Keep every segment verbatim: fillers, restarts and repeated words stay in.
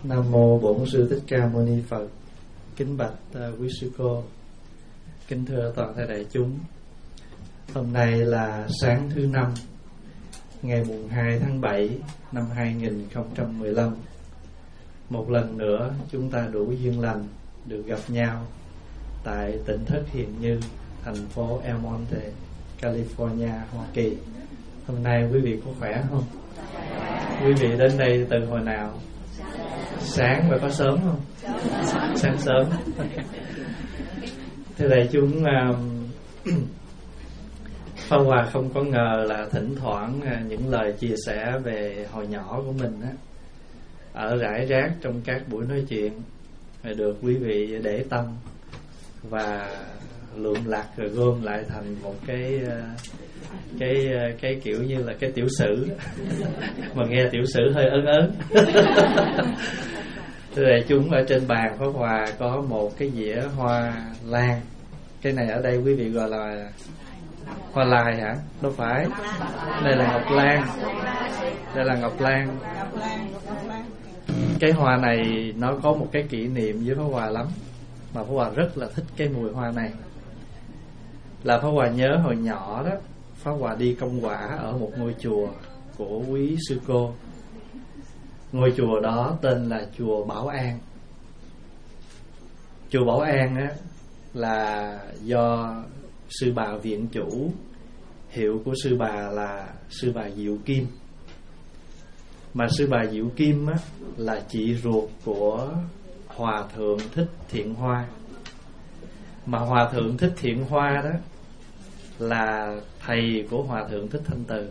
Nam mô Bổn Sư Thích Ca Mâu Ni Phật. Kính bạch uh, quý sư cô, kính thưa toàn thể đại chúng. Hôm nay là sáng thứ năm, ngày mùng hai tháng bảy năm hai nghìn không trăm mười lăm. Một lần nữa chúng ta đủ duyên lành được gặp nhau tại tỉnh thất Hiền Như, thành phố El Monte, California, Hoa Kỳ. Hôm nay quý vị có khỏe không? Quý vị đến đây từ hồi nào? Sáng và có sớm không? Sáng sớm. Thế đại chúng, Pháp Hòa không có ngờ là thỉnh thoảng những lời chia sẻ về hồi nhỏ của mình á, ở rải rác trong các buổi nói chuyện được quý vị để tâm và lượm lặt rồi gom lại thành một cái cái cái kiểu như là cái tiểu sử mà nghe tiểu sử hơi ớn ớn. Thế đại chúng, ở trên bàn Pháp Hòa có một cái dĩa hoa lan. Cái này ở đây quý vị gọi là hoa lai hả? Đâu phải. Đây là ngọc lan. Đây là ngọc lan. Cái hoa này nó có một cái kỷ niệm với Pháp Hòa lắm, mà Pháp Hòa rất là thích cái mùi hoa này. Là Pháp Hòa nhớ hồi nhỏ đó, Pháp Hòa đi công quả ở một ngôi chùa của quý sư cô. Ngôi chùa đó tên là chùa Bảo An. Chùa Bảo An á, là do sư bà viện chủ, hiệu của sư bà là sư bà Diệu Kim. Mà sư bà Diệu Kim á, là chị ruột của Hòa thượng Thích Thiện Hoa. Mà Hòa thượng Thích Thiện Hoa đó là thầy của Hòa thượng Thích Thanh Từ.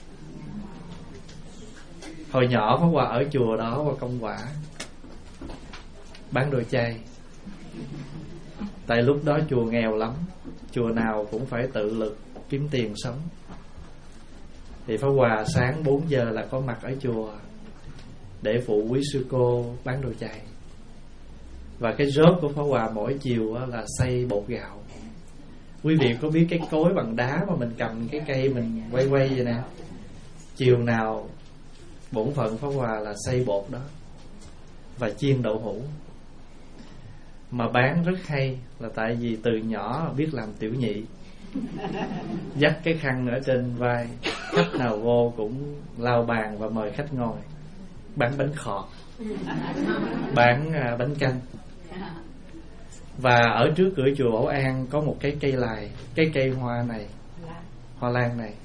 Hồi nhỏ Pháp Hòa ở chùa đó qua công quả, bán đồ chay. Tại lúc đó chùa nghèo lắm, chùa nào cũng phải tự lực kiếm tiền sống. Thì Pháp Hòa sáng bốn giờ là có mặt ở chùa để phụ quý sư cô bán đồ chay. Và cái job của Pháp Hòa mỗi chiều là xay bột gạo. Quý vị có biết cái cối bằng đá mà mình cầm cái cây mình quay quay vậy nè, chiều nào bổn phận Pháp Hòa là xay bột đó và chiên đậu hũ. Mà bán rất hay là tại vì từ nhỏ biết làm tiểu nhị, dắt cái khăn ở trên vai, khách nào vô cũng lau bàn và mời khách ngồi. Bán bánh khọt, bán bánh canh. Và ở trước cửa chùa Bảo An có một cái cây lài, cái cây hoa này, hoa lan này.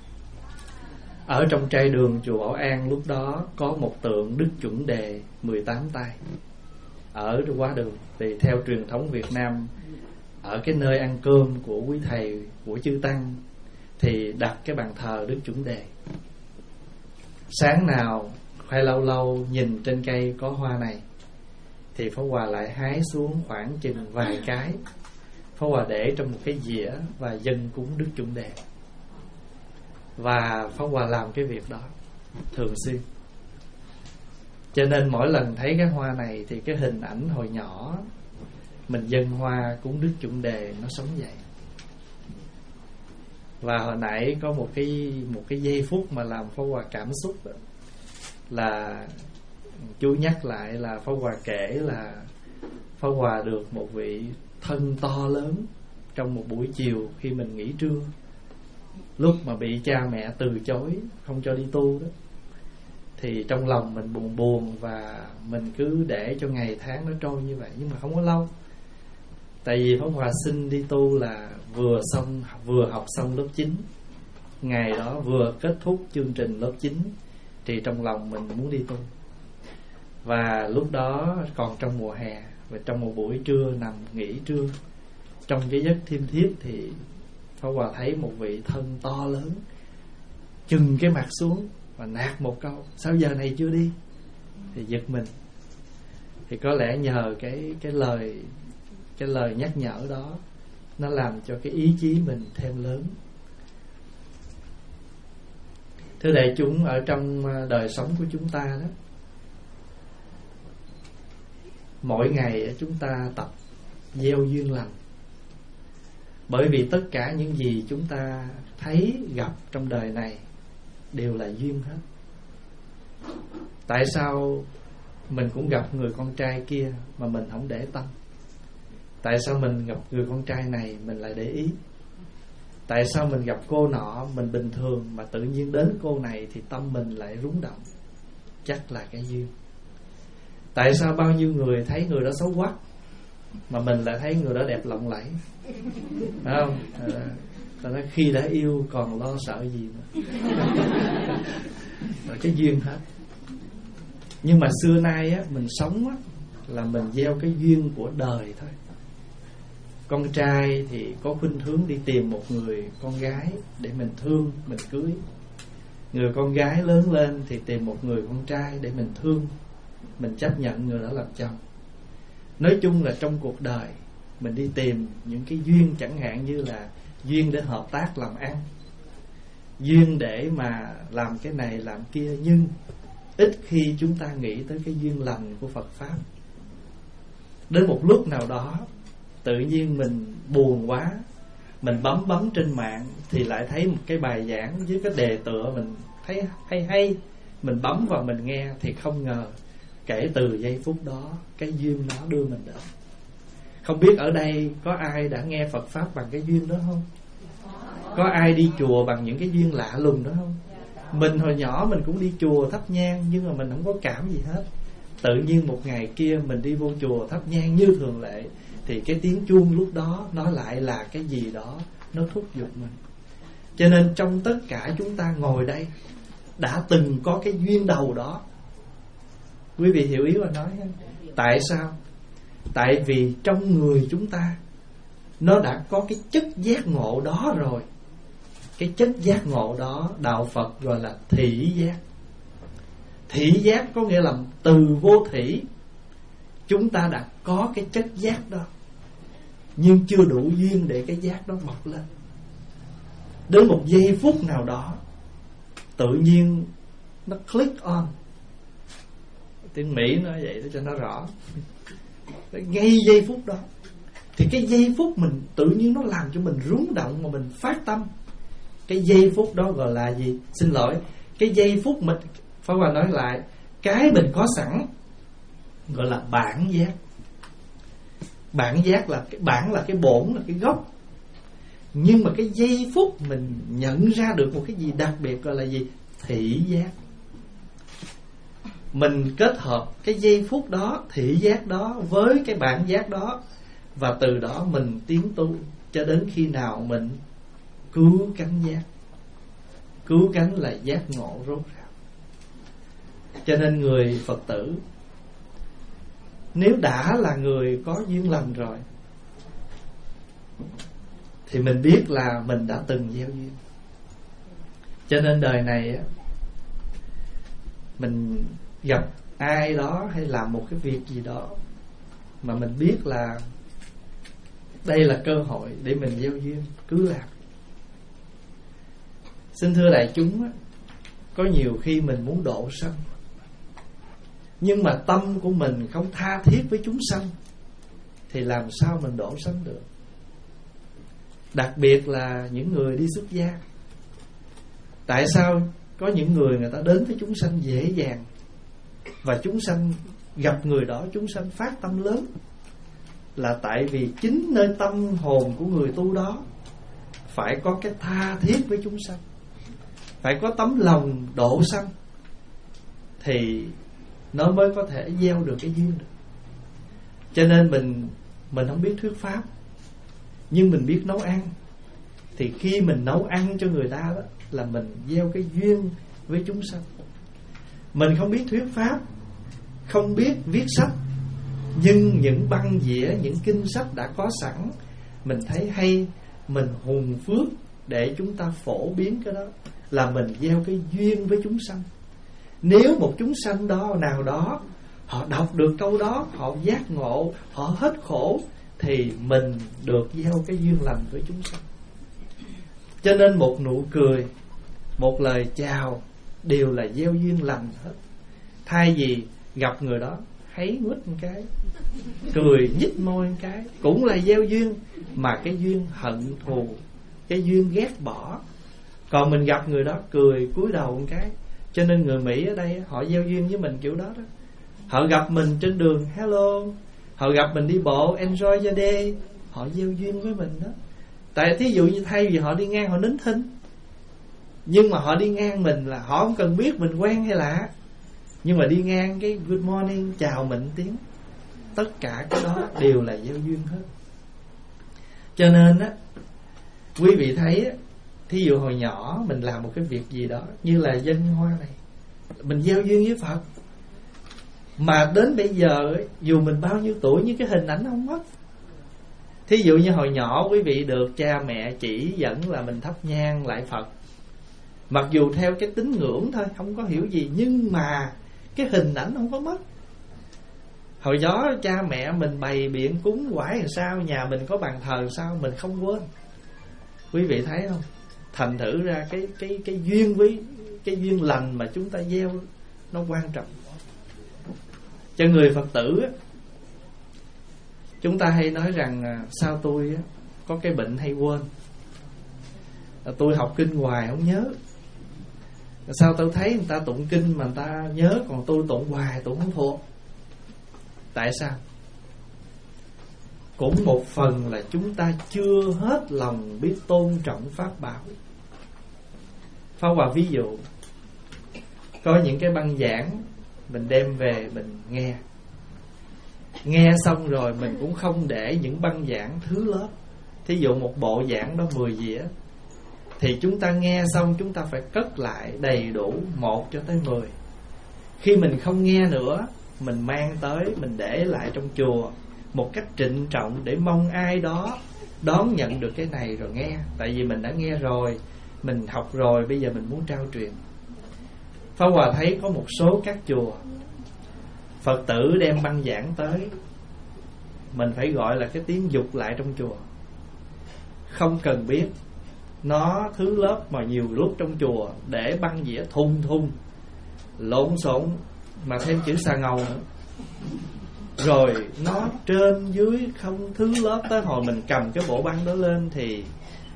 Ở trong trai đường chùa Bảo An lúc đó có một tượng Đức Chuẩn Đề mười tám tay ở quá đường. Thì theo truyền thống Việt Nam, ở cái nơi ăn cơm của quý thầy, của chư tăng, thì đặt cái bàn thờ Đức Chuẩn Đề. Sáng nào hay lâu lâu nhìn trên cây có hoa này thì Pháp Hòa lại hái xuống khoảng chừng vài cái, Pháp Hòa để trong một cái dĩa và dâng cúng Đức Chuẩn Đề. Và Pháp Hòa làm cái việc đó thường xuyên. Cho nên mỗi lần thấy cái hoa này thì cái hình ảnh hồi nhỏ mình dâng hoa cúng Đức Chuẩn Đề nó sống dậy. Và hồi nãy có một cái một cái giây phút mà làm Pháp Hòa cảm xúc đó, là chú nhắc lại là Pháp Hòa kể là Pháp Hòa được một vị thân to lớn trong một buổi chiều khi mình nghỉ trưa, lúc mà bị cha mẹ từ chối không cho đi tu đó, thì trong lòng mình buồn buồn và mình cứ để cho ngày tháng nó trôi như vậy. Nhưng mà không có lâu, tại vì Pháp Hòa xin đi tu là vừa xong vừa học xong lớp chín. Ngày đó vừa kết thúc chương trình lớp chín thì trong lòng mình muốn đi tu. Và lúc đó còn trong mùa hè, và trong một buổi trưa nằm nghỉ trưa, trong cái giấc thiêm thiếp thì Pháp Hòa thấy một vị thân to lớn chừng cái mặt xuống và nạt một câu: sao giờ này chưa đi? Thì giật mình. Thì có lẽ nhờ cái cái lời cái lời nhắc nhở đó, nó làm cho cái ý chí mình thêm lớn. Thưa đại chúng, ở trong đời sống của chúng ta đó, mỗi ngày chúng ta tập gieo duyên lành. Bởi vì tất cả những gì chúng ta thấy gặp trong đời này đều là duyên hết. Tại sao mình cũng gặp người con trai kia mà mình không để tâm. Tại sao mình gặp người con trai này mình lại để ý? Tại sao mình gặp cô nọ mình bình thường, mà tự nhiên đến cô này thì tâm mình lại rung động? Chắc là cái duyên. Tại sao bao nhiêu người thấy người đó xấu quắc mà mình lại thấy người đó đẹp lộng lẫy? Phải không? Ta nói khi đã yêu còn lo sợ gì mà. Rồi cái duyên hết. Nhưng mà xưa nay á, mình sống á, là mình gieo cái duyên của đời thôi. Con trai thì có khuynh hướng đi tìm một người con gái để mình thương, mình cưới. Người con gái lớn lên thì tìm một người con trai để mình thương, mình chấp nhận người đó làm chồng. Nói chung là trong cuộc đời mình đi tìm những cái duyên, chẳng hạn như là duyên để hợp tác làm ăn, duyên để mà làm cái này làm kia. Nhưng ít khi chúng ta nghĩ tới cái duyên lành của Phật Pháp. Đến một lúc nào đó tự nhiên mình buồn quá, mình bấm bấm trên mạng thì lại thấy một cái bài giảng với cái đề tựa mình thấy hay hay, mình bấm vào mình nghe thì không ngờ kể từ giây phút đó cái duyên nó đưa mình đến. Không biết ở đây có ai đã nghe Phật Pháp bằng cái duyên đó không? Có ai đi chùa bằng những cái duyên lạ lùng đó không? Mình hồi nhỏ mình cũng đi chùa thắp nhang, nhưng mà mình không có cảm gì hết. Tự nhiên một ngày kia mình đi vô chùa thắp nhang như thường lệ, thì cái tiếng chuông lúc đó nó lại là cái gì đó nó thúc giục mình. Cho nên trong tất cả chúng ta ngồi đây đã từng có cái duyên đầu đó. Quý vị hiểu ý mà nói không? Tại sao? Tại vì trong người chúng ta nó đã có cái chất giác ngộ đó rồi. Cái chất giác ngộ đó đạo Phật gọi là thị giác. Thị giác có nghĩa là từ vô thủy chúng ta đã có cái chất giác đó, nhưng chưa đủ duyên để cái giác đó mọc lên. Đến một giây phút nào đó tự nhiên nó click on. Tiếng Mỹ nói vậy để cho nó rõ. Ngay giây phút đó thì cái giây phút mình tự nhiên nó làm cho mình rung động mà mình phát tâm. Cái giây phút đó gọi là gì? Xin lỗi, cái giây phút mình, Pháp Hòa nói lại, cái mình có sẵn gọi là bản giác. Bản giác là cái bản là cái bổn, là cái gốc. Nhưng mà cái giây phút mình nhận ra được một cái gì đặc biệt gọi là gì? Thị giác. Mình kết hợp cái giây phút đó, thị giác đó với cái bản giác đó, và từ đó mình tiến tu cho đến khi nào mình cứu cánh giác. Cứu cánh là giác ngộ rốt ráo. Cho nên người Phật tử nếu đã là người có duyên lành rồi thì mình biết là mình đã từng gieo duyên. Cho nên đời này mình gặp ai đó hay làm một cái việc gì đó mà mình biết là đây là cơ hội để mình gieo duyên, cứ làm. Xin thưa đại chúng, có nhiều khi mình muốn độ sanh, nhưng mà tâm của mình không tha thiết với chúng sanh thì làm sao mình độ sanh được? Đặc biệt là những người đi xuất gia. Tại sao có những người người ta đến với chúng sanh dễ dàng, và chúng sanh gặp người đó chúng sanh phát tâm lớn? Là tại vì chính nơi tâm hồn của người tu đó phải có cái tha thiết với chúng sanh, phải có tấm lòng độ sanh, thì nó mới có thể gieo được cái duyên được. Cho nên mình Mình không biết thuyết pháp, nhưng mình biết nấu ăn. Thì khi mình nấu ăn cho người ta đó là mình gieo cái duyên với chúng sanh. Mình không biết thuyết pháp, không biết viết sách, nhưng những băng dĩa, những kinh sách đã có sẵn, mình thấy hay, mình hùng phước để chúng ta phổ biến cái đó, là mình gieo cái duyên với chúng sanh. Nếu một chúng sanh đó nào đó họ đọc được câu đó, họ giác ngộ, họ hết khổ, thì mình được gieo cái duyên lành với chúng sanh. Cho nên một nụ cười, một lời chào đều là gieo duyên lành hết. Thay vì gặp người đó háy nguýt một cái, cười nhếch môi một cái, cũng là gieo duyên, mà cái duyên hận thù, cái duyên ghét bỏ. Còn mình gặp người đó cười cúi đầu một cái. Cho nên người Mỹ ở đây họ gieo duyên với mình kiểu đó đó. Họ gặp mình trên đường, hello. Họ gặp mình đi bộ, enjoy your day. Họ gieo duyên với mình đó. Tại thí dụ như thay vì họ đi ngang họ nín thinh, nhưng mà họ đi ngang mình là họ không cần biết mình quen hay lạ, nhưng mà đi ngang cái good morning, chào mình tiếng. Tất cả cái đó đều là gieo duyên hết. Cho nên á, quý vị thấy á, thí dụ hồi nhỏ mình làm một cái việc gì đó, như là dân hoa này, mình gieo duyên với Phật, mà đến bây giờ ấy, dù mình bao nhiêu tuổi nhưng cái hình ảnh không mất. Thí dụ như hồi nhỏ quý vị được cha mẹ chỉ dẫn là mình thắp nhang lại Phật, mặc dù theo cái tín ngưỡng thôi, không có hiểu gì, nhưng mà cái hình ảnh không có mất. Hồi đó cha mẹ mình bày biện cúng quải làm sao, nhà mình có bàn thờ sao, mình không quên. Quý vị thấy không? Thành thử ra cái cái cái duyên với cái duyên lành mà chúng ta gieo nó quan trọng. Cho người Phật tử á, chúng ta hay nói rằng sao tôi á, có cái bệnh hay quên, tôi học kinh hoài không nhớ. Sao tôi thấy người ta tụng kinh mà người ta nhớ, còn tôi tụng hoài tôi không thuộc. Tại sao? Cũng một phần là chúng ta chưa hết lòng biết tôn trọng Pháp bảo. Pháp Hòa ví dụ, có những cái băng giảng mình đem về mình nghe, nghe xong rồi mình cũng không để những băng giảng thứ lớp. Thí dụ một bộ giảng đó mười dĩa, thì chúng ta nghe xong chúng ta phải cất lại đầy đủ một cho tới mười. Khi mình không nghe nữa, mình mang tới, mình để lại trong chùa một cách trịnh trọng, để mong ai đó đón nhận được cái này rồi nghe. Tại vì mình đã nghe rồi, mình học rồi, bây giờ mình muốn trao truyền. Pháp Hòa thấy có một số các chùa Phật tử đem băng giảng tới, mình phải gọi là cái tiếng dục lại trong chùa. Không cần biết nó thứ lớp, mà nhiều lúc trong chùa để băng dĩa thùng thùng lộn xộn, mà thêm chữ xà ngầu nữa. Rồi nó trên dưới không thứ lớp, tới hồi mình cầm cái bộ băng đó lên thì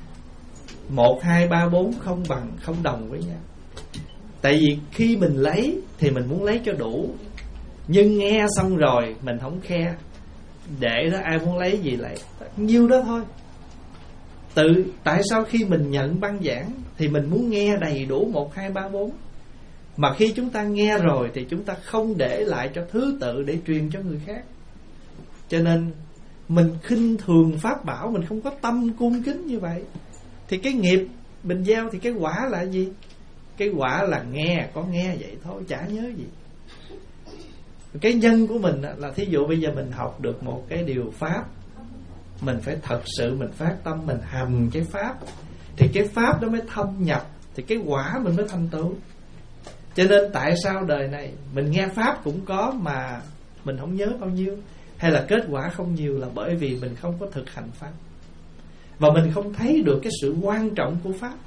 một, hai, ba, bốn không bằng, không đồng với nhau. Tại vì khi mình lấy thì mình muốn lấy cho đủ, nhưng nghe xong rồi mình không khe, để đó ai muốn lấy gì lấy nhiêu đó thôi. Tự tại sao khi mình nhận băng giảng thì mình muốn nghe đầy đủ một, hai, ba, bốn, mà khi chúng ta nghe rồi thì chúng ta không để lại cho thứ tự để truyền cho người khác. Cho nên mình khinh thường Pháp bảo, mình không có tâm cung kính như vậy, thì cái nghiệp mình gieo thì cái quả là gì? Cái quả là nghe, có nghe vậy thôi, chả nhớ gì. Cái nhân của mình là thí dụ bây giờ mình học được một cái điều Pháp, mình phải thật sự mình phát tâm, mình hành cái Pháp, thì cái Pháp đó mới thâm nhập, thì cái quả mình mới thành tựu. Cho nên tại sao đời này mình nghe Pháp cũng có mà mình không nhớ bao nhiêu, hay là kết quả không nhiều, là bởi vì mình không có thực hành Pháp, và mình không thấy được cái sự quan trọng của Pháp.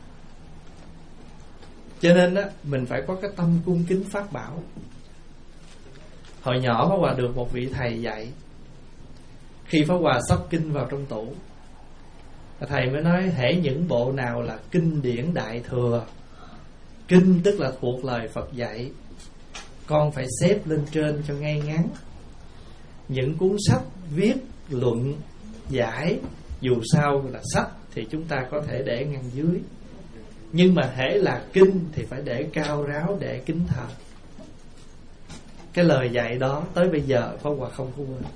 Cho nên á, mình phải có cái tâm cung kính Pháp bảo. Hồi nhỏ Pháp Hòa được một vị thầy dạy, khi Pháp Hòa sắp kinh vào trong tủ, thầy mới nói hễ những bộ nào là kinh điển đại thừa, kinh tức là thuộc lời Phật dạy, con phải xếp lên trên cho ngay ngắn. Những cuốn sách viết luận giải, dù sao là sách thì chúng ta có thể để ngăn dưới, nhưng mà hễ là kinh thì phải để cao ráo, để kính thờ. Cái lời dạy đó tới bây giờ Pháp Hòa không có quên.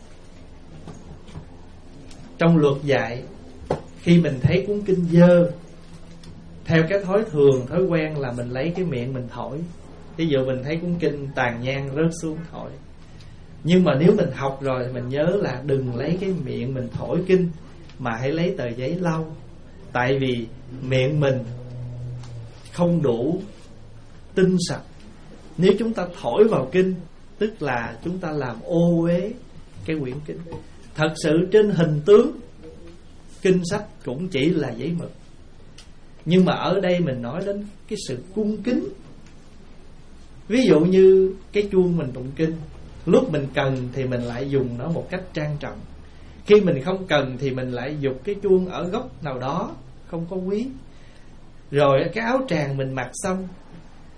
Trong luật dạy, khi mình thấy cuốn kinh dơ, theo cái thói thường, thói quen là mình lấy cái miệng mình thổi. Ví dụ mình thấy cuốn kinh tàn nhang rớt xuống thổi. Nhưng mà nếu mình học rồi thì mình nhớ là đừng lấy cái miệng mình thổi kinh, mà hãy lấy tờ giấy lau. Tại vì miệng mình không đủ tinh sạch. Nếu chúng ta thổi vào kinh, tức là chúng ta làm ô uế cái quyển kinh. Thật sự trên hình tướng kinh sách cũng chỉ là giấy mực, nhưng mà ở đây mình nói đến cái sự cung kính. Ví dụ như cái chuông mình tụng kinh, lúc mình cần thì mình lại dùng nó một cách trang trọng, khi mình không cần thì mình lại giục cái chuông ở góc nào đó không có quý. Rồi cái áo tràng mình mặc xong,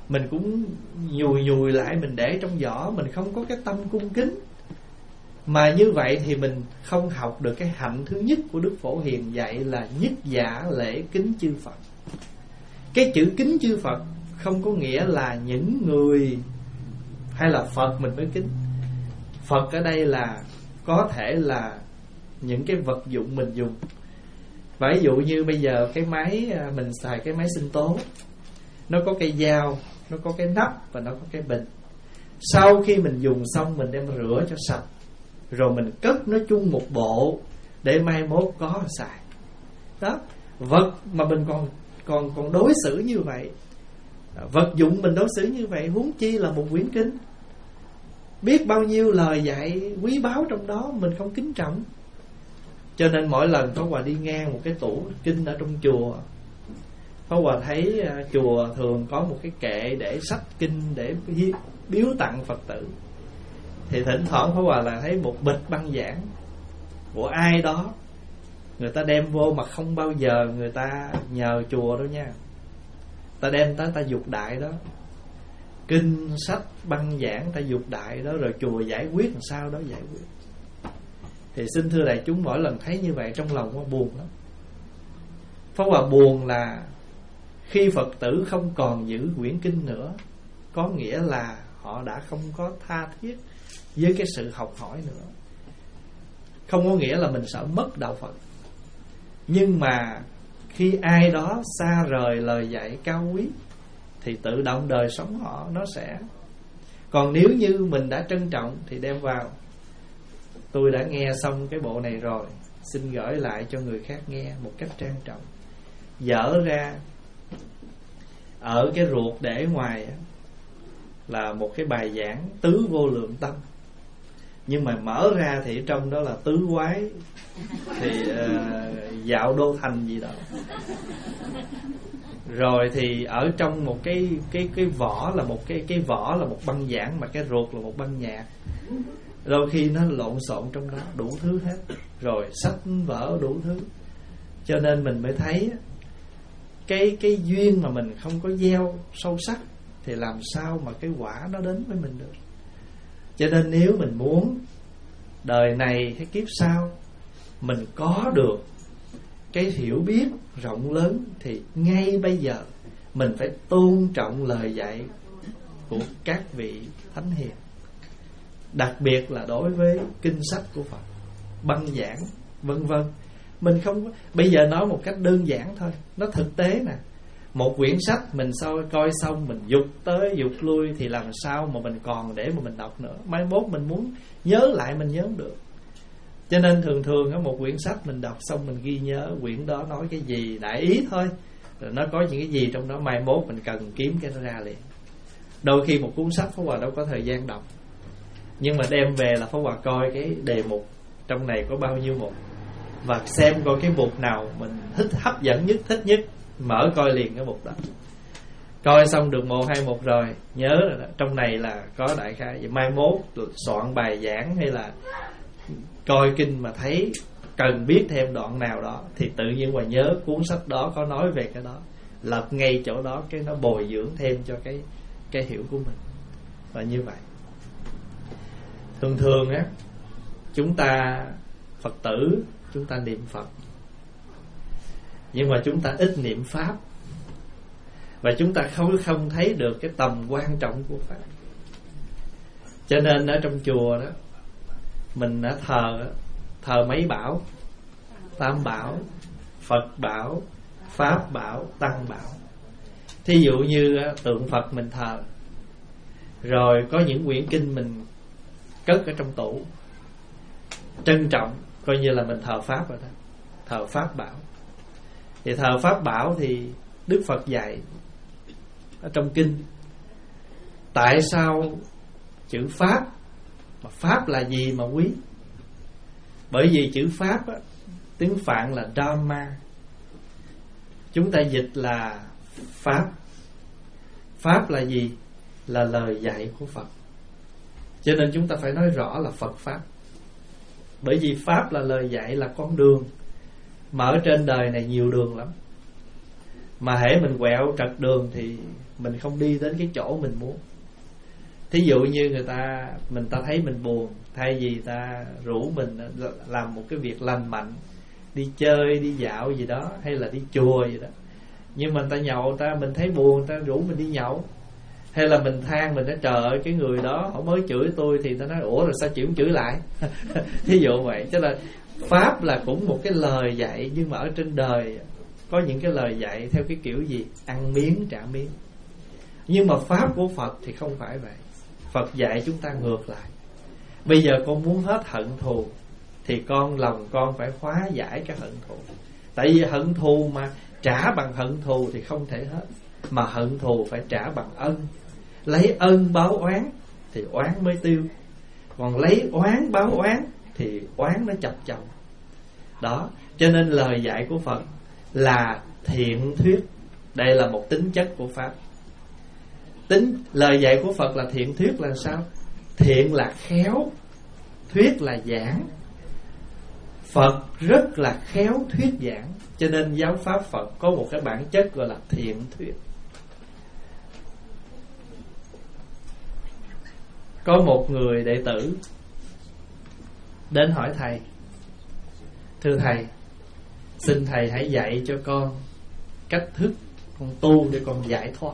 mình cũng nhùi nhùi lại, mình để trong giỏ, mình không có cái tâm cung kính. Mà như vậy thì mình không học được cái hạnh thứ nhất của Đức Phổ Hiền dạy là nhất giả lễ kính chư Phật. Cái chữ kính chư Phật không có nghĩa là những người hay là Phật mình mới kính. Phật ở đây là có thể là những cái vật dụng mình dùng. Ví dụ như bây giờ cái máy, mình xài cái máy sinh tố, nó có cái dao, nó có cái nắp và nó có cái bình. Sau khi mình dùng xong mình đem rửa cho sạch, rồi mình cất nó chung một bộ để mai mốt có xài. Đó, vật mà mình còn còn còn đối xử như vậy, vật dụng mình đối xử như vậy, huống chi là một quyển kinh. Biết bao nhiêu lời dạy quý báu trong đó mình không kính trọng. Cho nên mỗi lần Pháp Hòa đi ngang một cái tủ kinh ở trong chùa, Pháp Hòa thấy uh, chùa thường có một cái kệ để sách kinh để biếu tặng Phật tử. Thì thỉnh thoảng Pháp Hòa là thấy một bịch băng giảng của ai đó, người ta đem vô mà không bao giờ người ta nhờ chùa đâu nha. Ta đem tới ta dục đại đó, kinh sách băng giảng ta dục đại đó, rồi chùa giải quyết làm sao đó giải quyết. Thì xin thưa đại chúng, mỗi lần thấy như vậy trong lòng nó buồn lắm. Pháp Hòa buồn là khi Phật tử không còn giữ quyển kinh nữa, có nghĩa là họ đã không có tha thiết với cái sự học hỏi nữa. Không có nghĩa là mình sợ mất đạo Phật, nhưng mà khi ai đó xa rời lời dạy cao quý thì tự động đời sống họ nó sẽ. Còn nếu như mình đã trân trọng thì đem vào. Tôi đã nghe xong cái bộ này rồi, xin gửi lại cho người khác nghe một cách trang trọng. Dở ra, ở cái ruột để ngoài là một cái bài giảng tứ vô lượng tâm, nhưng mà mở ra thì trong đó là tứ quái, thì uh, dạo đô thành gì đó. Rồi thì ở trong một cái cái cái vỏ là một cái cái vỏ là một băng giảng, mà cái ruột là một băng nhạc. Đôi khi nó lộn xộn trong đó đủ thứ hết, rồi sách vở đủ thứ. Cho nên mình mới thấy cái cái duyên mà mình không có gieo sâu sắc thì làm sao mà cái quả nó đến với mình được. Cho nên nếu mình muốn đời này hay kiếp sau mình có được cái hiểu biết rộng lớn thì ngay bây giờ mình phải tôn trọng lời dạy của các vị thánh hiền, đặc biệt là đối với kinh sách của Phật, băng giảng vân vân. Mình không, bây giờ nói một cách đơn giản thôi, nó thực tế nè. Một quyển sách mình sau coi xong mình dục tới dục lui thì làm sao mà mình còn để mà mình đọc nữa. Mai mốt mình muốn nhớ lại mình nhớ không được. Cho nên thường thường á, một quyển sách mình đọc xong mình ghi nhớ quyển đó nói cái gì, đại ý thôi, rồi nó có những cái gì trong đó, mai mốt mình cần kiếm cái nó ra liền. Đôi khi một cuốn sách Pháp Hòa đâu có thời gian đọc, nhưng mà đem về là Pháp Hòa coi cái đề mục trong này có bao nhiêu mục, và xem coi cái mục nào mình thích, hấp dẫn nhất, thích nhất, mở coi liền cái mục đó. Coi xong được một hai mục rồi nhớ rồi đó, trong này là có đại khái vậy. Mai mốt soạn bài giảng hay là coi kinh mà thấy cần biết thêm đoạn nào đó thì tự nhiên mà nhớ cuốn sách đó có nói về cái đó, lật ngay chỗ đó, cái nó bồi dưỡng thêm cho cái cái hiểu của mình. Và như vậy thường thường á, chúng ta Phật tử chúng ta niệm Phật, nhưng mà chúng ta ít niệm Pháp, và chúng ta không không thấy được cái tầm quan trọng của Pháp. Cho nên ở trong chùa đó mình đã thờ thờ mấy bảo: Tam bảo, Phật bảo, Pháp bảo, Tăng bảo. Thí dụ như tượng Phật mình thờ, rồi có những quyển kinh mình cất ở trong tủ, trân trọng, coi như là mình thờ Pháp rồi đó, thờ Pháp bảo. Thì thờ Pháp bảo thì Đức Phật dạy ở trong kinh, tại sao chữ Pháp, mà Pháp là gì mà quý? Bởi vì chữ Pháp á, tiếng Phạn là Dhamma, chúng ta dịch là Pháp. Pháp là gì? Là lời dạy của Phật. Cho nên chúng ta phải nói rõ là Phật Pháp. Bởi vì Pháp là lời dạy, là con đường, mà ở trên đời này nhiều đường lắm. Mà hễ mình quẹo trật đường thì mình không đi đến cái chỗ mình muốn. Thí dụ như người ta, mình ta thấy mình buồn, thay vì ta rủ mình làm một cái việc lành mạnh, đi chơi, đi dạo gì đó, hay là đi chùa gì đó, nhưng mà người ta nhậu, ta mình thấy buồn, người ta rủ mình đi nhậu. Hay là mình than, mình nói trời ơi cái người đó họ mới chửi tôi, thì ta nói ủa rồi sao chịu chửi lại. Thí dụ vậy. Cho là Pháp là cũng một cái lời dạy, nhưng mà ở trên đời có những cái lời dạy theo cái kiểu gì? Ăn miếng trả miếng. Nhưng mà Pháp của Phật thì không phải vậy. Phật dạy chúng ta ngược lại. Bây giờ con muốn hết hận thù thì con lòng con phải hóa giải cái hận thù. Tại vì hận thù mà trả bằng hận thù thì không thể hết, mà hận thù phải trả bằng ân. Lấy ân báo oán thì oán mới tiêu. Còn lấy oán báo oán thì oán nó chập chồng. Đó, cho nên lời dạy của Phật là thiện thuyết. Đây là một tính chất của Pháp. Tính lời dạy của Phật là thiện thuyết là sao? Thiện là khéo, thuyết là giảng. Phật rất là khéo thuyết giảng, cho nên giáo pháp Phật có một cái bản chất gọi là thiện thuyết. Có một người đệ tử đến hỏi thầy: thưa thầy, xin thầy hãy dạy cho con cách thức con tu để con giải thoát.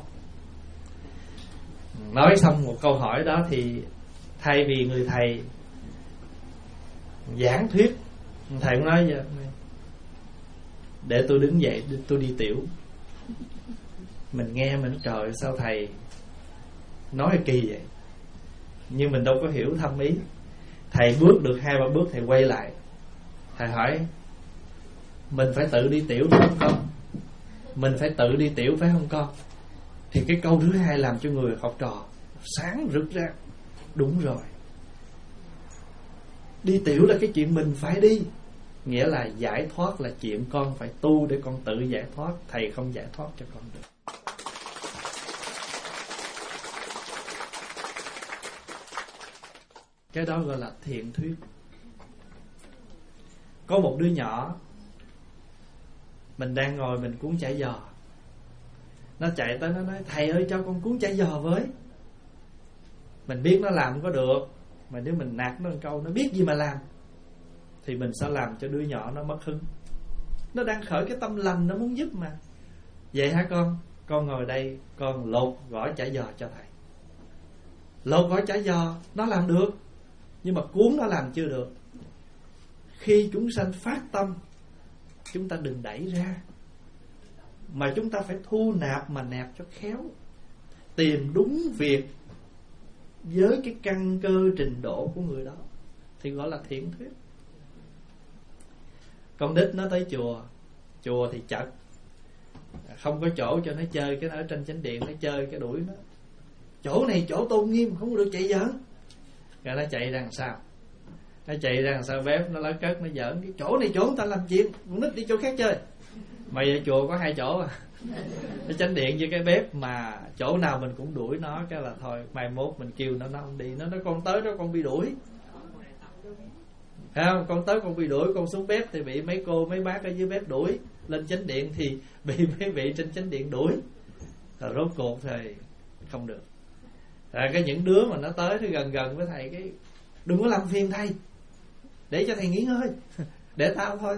Nói xong một câu hỏi đó thì thay vì người thầy giảng thuyết, thầy cũng nói vậy: để tôi đứng dậy, tôi đi tiểu. Mình nghe mình trời sao thầy nói kỳ vậy, nhưng mình đâu có hiểu thâm ý. Thầy bước được hai ba bước thầy quay lại, thầy hỏi: mình phải tự đi tiểu phải không con? Mình phải tự đi tiểu phải không con? Thì cái câu thứ hai làm cho người học trò sáng rực ra. Đúng rồi, đi tiểu là cái chuyện mình phải đi, nghĩa là giải thoát là chuyện con phải tu để con tự giải thoát. Thầy không giải thoát cho con được. Cái đó gọi là thiện thuyết. Có một đứa nhỏ, mình đang ngồi mình cuốn chả giò, nó chạy tới nó nói: thầy ơi cho con cuốn chả giò với. Mình biết nó làm không có được, mà nếu mình nạt nó một câu, nó biết gì mà làm, thì mình sẽ làm cho đứa nhỏ nó mất hứng. Nó đang khởi cái tâm lành, nó muốn giúp mà. Vậy hả con? Con ngồi đây, con lột gỏi chả giò cho thầy. Lột gỏi chả giò nó làm được, nhưng mà cuốn nó làm chưa được. Khi chúng sanh phát tâm, chúng ta đừng đẩy ra, mà chúng ta phải thu nạp mà nạp cho khéo, tìm đúng việc với cái căn cơ trình độ của người đó, thì gọi là thiện thuyết. Con nít nó tới chùa, chùa thì chật, không có chỗ cho nó chơi, cái nó ở trên chánh điện nó chơi, cái đuổi nó: chỗ này chỗ tôn nghiêm, không được chạy giỡn. Rồi nó chạy ra làm sao? Nó chạy ra làm sao bếp, nó lấy cất, nó giỡn: cái chỗ này chỗ người ta làm chuyện, con nít đi chỗ khác chơi. Mày ở chùa có hai chỗ à, cái chánh điện với cái bếp, mà chỗ nào mình cũng đuổi nó, cái là thôi mai mốt mình kêu nó nó không đi. Nó nói: con tới đó con bị đuổi. Thấy không? Con tới con bị đuổi, con xuống bếp thì bị mấy cô mấy bác ở dưới bếp đuổi, lên chánh điện thì bị mấy vị trên chánh điện đuổi. Rồi rốt cuộc thì không được. Rồi cái những đứa mà nó tới nó gần gần với thầy, cái đừng có làm phiền thầy, để cho thầy nghỉ ngơi, để tao thôi.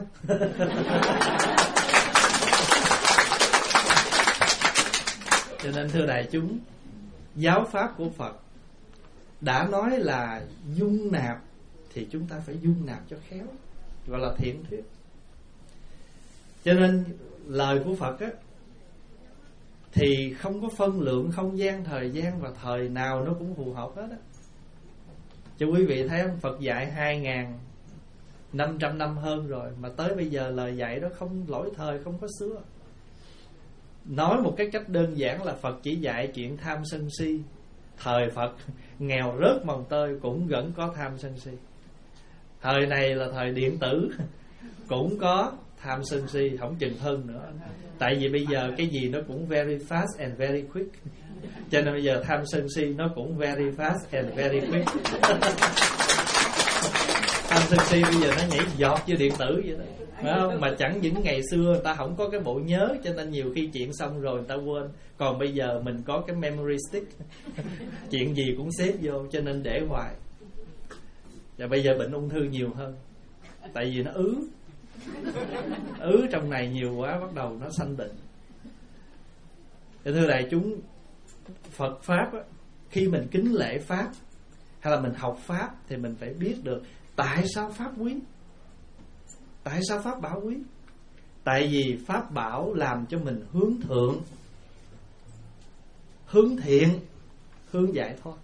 Cho nên thưa đại chúng, giáo pháp của Phật đã nói là dung nạp, thì chúng ta phải dung nạp cho khéo, gọi là thiện thuyết. Cho nên lời của Phật á, thì không có phân lượng không gian, thời gian, và thời nào nó cũng phù hợp hết á. Cho quý vị thấy không? Phật dạy hai nghìn năm trăm năm hơn rồi, mà tới bây giờ lời dạy đó không lỗi thời, không có xưa. Nói một cái cách đơn giản là Phật chỉ dạy chuyện tham sân si. Thời Phật nghèo rớt mồng tơi cũng vẫn có tham sân si. Thời này là thời điện tử cũng có tham sân si, không chừng hơn nữa. Tại vì bây giờ cái gì nó cũng very fast and very quick, cho nên bây giờ tham sân si nó cũng very fast and very quick. Tham Sân Si bây giờ nó nhảy giọt như điện tử vậy đó, phải không? Mà chẳng những ngày xưa người ta không có cái bộ nhớ, cho nên nhiều khi chuyện xong rồi người ta quên. Còn bây giờ mình có cái memory stick, chuyện gì cũng xếp vô, cho nên để hoài. Và bây giờ bệnh ung thư nhiều hơn, tại vì nó ứ ứ trong này nhiều quá, bắt đầu nó sanh bệnh. Thưa đại chúng, Phật Pháp á, khi mình kính lễ Pháp hay là mình học Pháp thì mình phải biết được tại sao Pháp quý. Tại sao Pháp bảo quý? Tại vì Pháp bảo làm cho mình hướng thượng, hướng thiện, hướng giải thoát.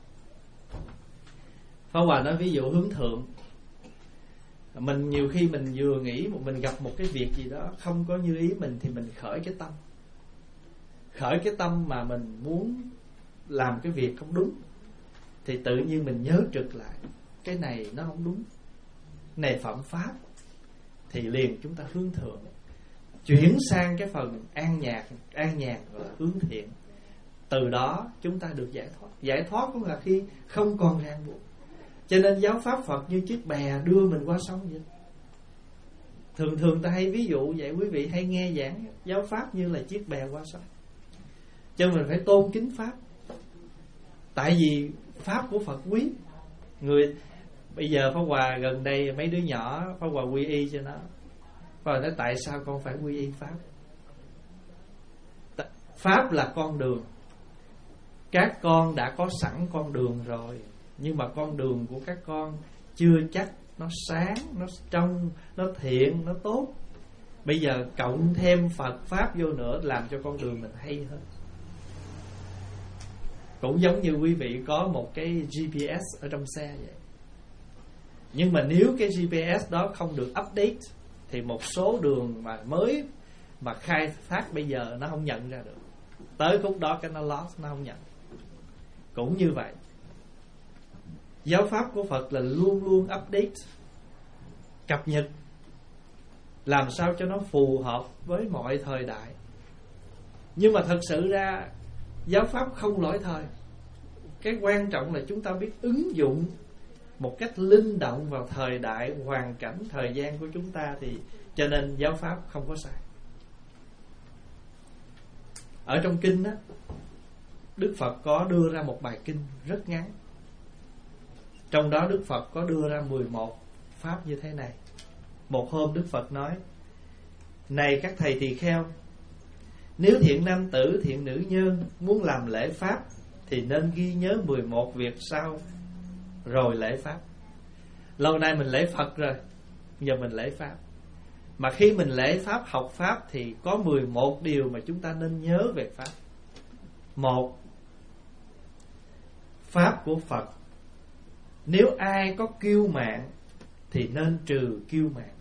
Pháp Hòa nói ví dụ hướng thượng, mình nhiều khi mình vừa nghĩ mình gặp một cái việc gì đó không có như ý mình thì mình khởi cái tâm. Khởi cái tâm mà mình muốn làm cái việc không đúng, thì tự nhiên mình nhớ trực lại cái này nó không đúng, này phạm pháp, thì liền chúng ta hướng thượng, chuyển sang cái phần an nhàn, an nhàn gọi là hướng thiện. Từ đó chúng ta được giải thoát. Giải thoát cũng là khi không còn ràng buộc. Cho nên giáo pháp Phật như chiếc bè đưa mình qua sông vậy. Thường thường ta hay ví dụ vậy, quý vị hay nghe giảng giáo pháp như là chiếc bè qua sông. Cho nên mình phải tôn kính Pháp. Tại vì Pháp của Phật quý. Người bây giờ Pháp Hòa gần đây mấy đứa nhỏ Pháp Hòa quy y cho nó. Pháp Hòa nói tại sao con phải quy y Pháp? Pháp là con đường. Các con đã có sẵn con đường rồi, nhưng mà con đường của các con chưa chắc nó sáng, nó trong, nó thiện, nó tốt. Bây giờ cộng thêm Phật Pháp vô nữa làm cho con đường mình hay hơn. Cũng giống như quý vị có một cái giê pê ét ở trong xe vậy. Nhưng mà nếu cái giê pê ét đó không được update thì một số đường mà mới mà khai thác bây giờ nó không nhận ra được. Tới khúc đó cái nó lost, nó không nhận. Cũng như vậy, giáo pháp của Phật là luôn luôn update, cập nhật, làm sao cho nó phù hợp với mọi thời đại. Nhưng mà thật sự ra giáo pháp không lỗi thời. Cái quan trọng là chúng ta biết ứng dụng một cách linh động vào thời đại, hoàn cảnh, thời gian của chúng ta, thì cho nên giáo pháp không có sai. Ở trong kinh đó, Đức Phật có đưa ra một bài kinh rất ngắn. Trong đó Đức Phật có đưa ra mười một pháp như thế này. Một hôm Đức Phật nói: này các thầy tỳ kheo, nếu thiện nam tử, thiện nữ nhân muốn làm lễ pháp thì nên ghi nhớ mười một việc sau rồi lễ pháp. Lâu nay mình lễ Phật rồi, giờ mình lễ pháp. Mà khi mình lễ pháp, học pháp thì có mười một điều mà chúng ta nên nhớ về pháp. Một, pháp của Phật, nếu ai có kiêu mạn thì nên trừ kiêu mạn.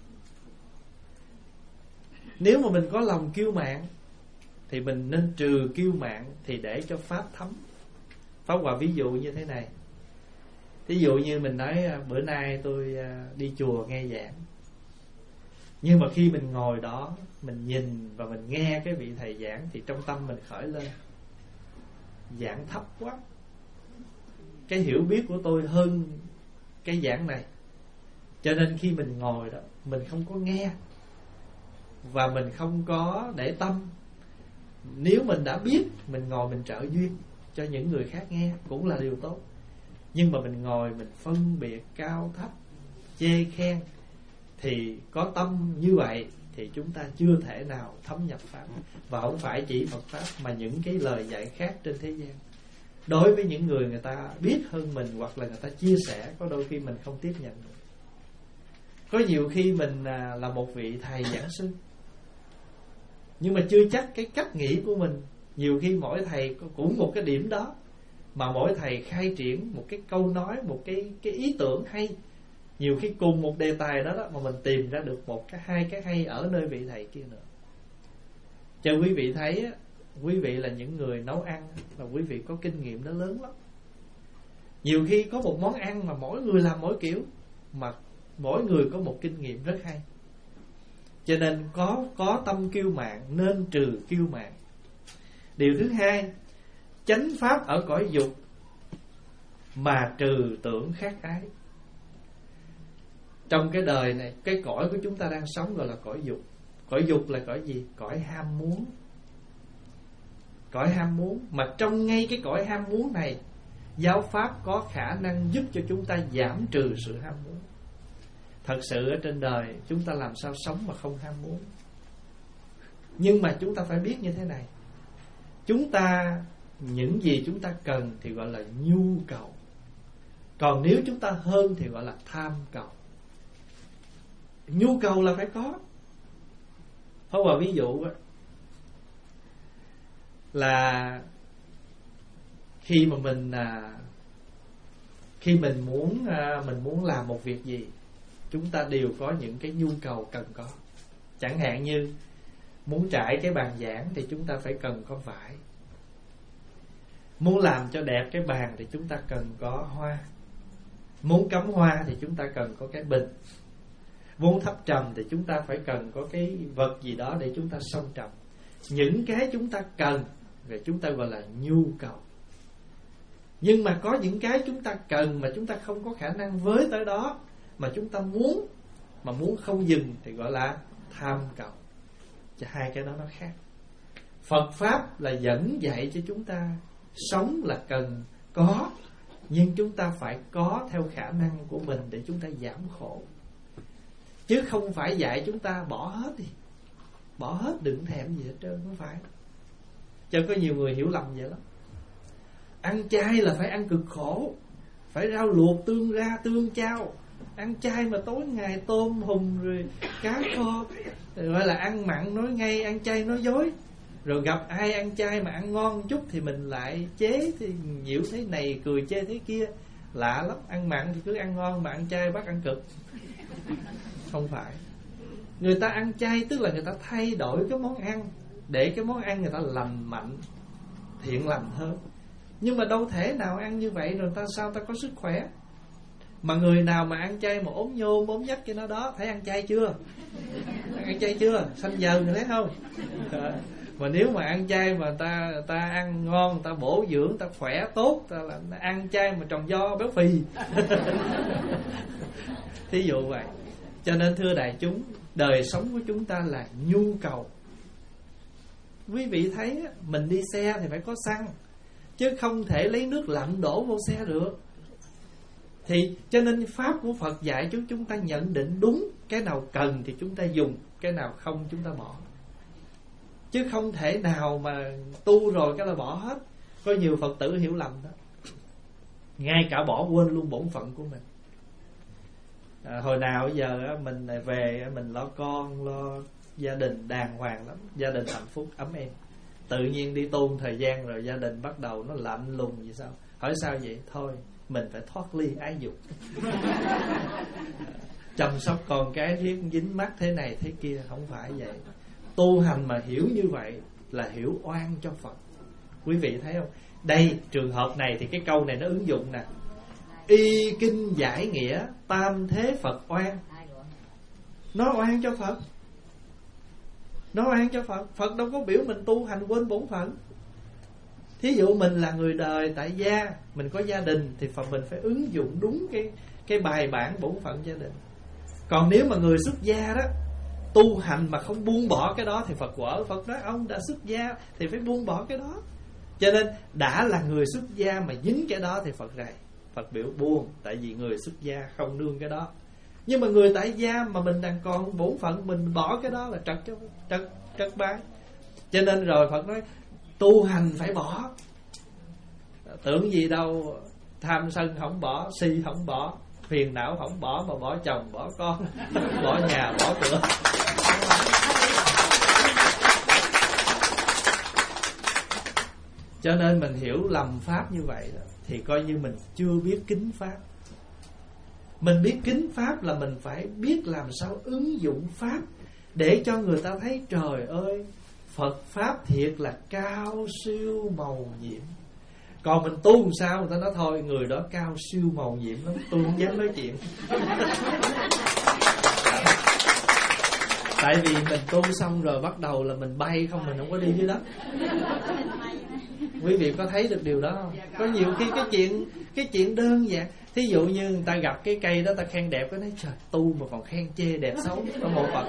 Nếu mà mình có lòng kiêu mạn thì mình nên trừ kiêu mạn, thì để cho pháp thấm. Pháp Hòa ví dụ như thế này. Ví dụ như mình nói bữa nay tôi đi chùa nghe giảng, nhưng mà khi mình ngồi đó, mình nhìn và mình nghe cái vị thầy giảng thì trong tâm mình khởi lên: giảng thấp quá, cái hiểu biết của tôi hơn cái giảng này. Cho nên khi mình ngồi đó, mình không có nghe và mình không có để tâm. Nếu mình đã biết, mình ngồi mình trợ duyên cho những người khác nghe cũng là điều tốt. Nhưng mà mình ngồi mình phân biệt cao thấp, chê khen, thì có tâm như vậy thì chúng ta chưa thể nào thấm nhập pháp. Và không phải chỉ Phật Pháp mà những cái lời dạy khác trên thế gian. Đối với những người người ta biết hơn mình hoặc là người ta chia sẻ, có đôi khi mình không tiếp nhận được. Có nhiều khi mình là một vị thầy giảng sư, nhưng mà chưa chắc cái cách nghĩ của mình. Nhiều khi mỗi thầy cũng một cái điểm đó, mà mỗi thầy khai triển một cái câu nói, một cái, cái ý tưởng hay. Nhiều khi cùng một đề tài đó, đó mà mình tìm ra được một cái hai cái hay ở nơi vị thầy kia nữa. Cho quý vị thấy, quý vị là những người nấu ăn, là quý vị có kinh nghiệm nó lớn lắm. Nhiều khi có một món ăn mà mỗi người làm mỗi kiểu, mà mỗi người có một kinh nghiệm rất hay. Cho nên có, có tâm kiêu mạn nên trừ kiêu mạn. Điều thứ hai, chánh pháp ở cõi dục mà trừ tưởng khắc ái. trong cái đời này, cái cõi của chúng ta đang sống gọi là cõi dục. Cõi dục là cõi gì? Cõi ham muốn. Cõi ham muốn. Mà trong ngay cái cõi ham muốn này, giáo pháp có khả năng giúp cho chúng ta giảm trừ sự ham muốn. Thật sự ở trên đời chúng ta làm sao sống mà không ham muốn. Nhưng mà chúng ta phải biết như thế này, chúng ta, những gì chúng ta cần thì gọi là nhu cầu. Còn nếu chúng ta hơn thì gọi là tham cầu. Nhu cầu là phải có. Thôi vào ví dụ là khi mà mình à, khi mình muốn à, mình muốn làm một việc gì, chúng ta đều có những cái nhu cầu cần có. Chẳng hạn như muốn trải cái bàn giảng thì chúng ta phải cần có vải. Muốn làm cho đẹp cái bàn thì chúng ta cần có hoa. Muốn cắm hoa thì chúng ta cần có cái bình. Muốn thắp trầm thì chúng ta phải cần có cái vật gì đó để chúng ta xông trầm. Những cái chúng ta cần rồi chúng ta gọi là nhu cầu. Nhưng mà có những cái chúng ta cần mà chúng ta không có khả năng với tới đó, mà chúng ta muốn, mà muốn không dừng thì gọi là tham cầu. Và hai cái đó nó khác. Phật Pháp là dẫn dạy cho chúng ta sống là cần có, nhưng chúng ta phải có theo khả năng của mình để chúng ta giảm khổ. Chứ không phải dạy chúng ta bỏ hết đi, bỏ hết đừng thèm gì hết trơn, không phải. Cho có nhiều người hiểu lầm vậy lắm. Ăn chay là phải ăn cực khổ, phải rau luộc, tương ra, tương chao. Ăn chay mà tối ngày tôm hùm rồi cá kho, gọi là ăn mặn nói ngay, ăn chay nói dối. Rồi gặp ai ăn chay mà ăn ngon chút thì mình lại chế, thì nhiễu thế này cười chê thế kia. Lạ lắm. Ăn mặn thì cứ ăn ngon, mà ăn chay bắt ăn cực. Không phải. Người ta ăn chay tức là người ta thay đổi cái món ăn để cái món ăn người ta lành mạnh, thiện lành hơn. Nhưng mà đâu thể nào ăn như vậy rồi ta sao ta có sức khỏe. Mà người nào mà ăn chay mà ốm nhôm ốm nhách cái nó đó, thấy ăn chay chưa? Ăn chay chưa? Xanh dần rồi thấy không? Mà nếu mà ăn chay mà ta ta ăn ngon, ta bổ dưỡng, ta khỏe tốt, ta là ăn chay mà tròn do béo phì. Thí dụ vậy. Cho nên thưa đại chúng, đời sống của chúng ta là nhu cầu. Quý vị thấy mình đi xe thì phải có xăng, chứ không thể lấy nước lạnh đổ vô xe được. Thì cho nên pháp của Phật dạy chúng chúng ta nhận định đúng, cái nào cần thì chúng ta dùng, cái nào không chúng ta bỏ. Chứ không thể nào mà tu rồi cái là bỏ hết. Có nhiều Phật tử hiểu lầm đó, ngay cả bỏ quên luôn bổn phận của mình. à, Hồi nào giờ mình về mình lo con, lo gia đình đàng hoàng lắm, gia đình hạnh phúc ấm êm. Tự nhiên đi tu thời gian rồi gia đình bắt đầu nó lạnh lùng vậy sao? Hỏi sao vậy? Thôi mình phải thoát ly ái dục. Chăm sóc con cái riết dính mắt thế này thế kia. Không phải vậy. Tu hành mà hiểu như vậy là hiểu oan cho Phật. Quý vị thấy không? Đây trường hợp này thì cái câu này nó ứng dụng nè. Y kinh giải nghĩa, tam thế Phật oan. Nó oan cho Phật. Nó oan cho Phật. Phật đâu có biểu mình tu hành quên bổn phận. Thí dụ mình là người đời tại gia, mình có gia đình thì Phật mình phải ứng dụng đúng cái cái bài bản bổn phận gia đình. Còn nếu mà người xuất gia đó tu hành mà không buông bỏ cái đó thì Phật quở. Phật nói ông đã xuất gia thì phải buông bỏ cái đó. Cho nên đã là người xuất gia mà dính cái đó thì Phật rầy, Phật biểu buông. Tại vì người xuất gia không nương cái đó. Nhưng mà người tại gia mà mình đang còn bổn phận, mình bỏ cái đó là trật cho trật trật bái. Cho nên rồi Phật nói tu hành phải bỏ. Tưởng gì đâu, tham sân không bỏ, si không bỏ, phiền não không bỏ, mà bỏ chồng, bỏ con, bỏ nhà, bỏ cửa. Cho nên mình hiểu lầm pháp như vậy đó, thì coi như mình chưa biết kính pháp. Mình biết kính pháp là mình phải biết làm sao ứng dụng pháp để cho người ta thấy trời ơi, Phật Pháp thiệt là cao siêu màu nhiệm. Còn mình tu làm sao, người ta nói thôi người đó cao siêu màu nhiệm lắm, tôi không dám nói chuyện. Tại vì mình tu xong rồi bắt đầu là mình bay không, mình không có đi dưới đất. Quý vị có thấy được điều đó không? Có nhiều khi cái chuyện Cái chuyện đơn giản. Thí dụ như người ta gặp cái cây đó ta khen đẹp, cái nói trời tu mà còn khen chê đẹp xấu, có một Phật.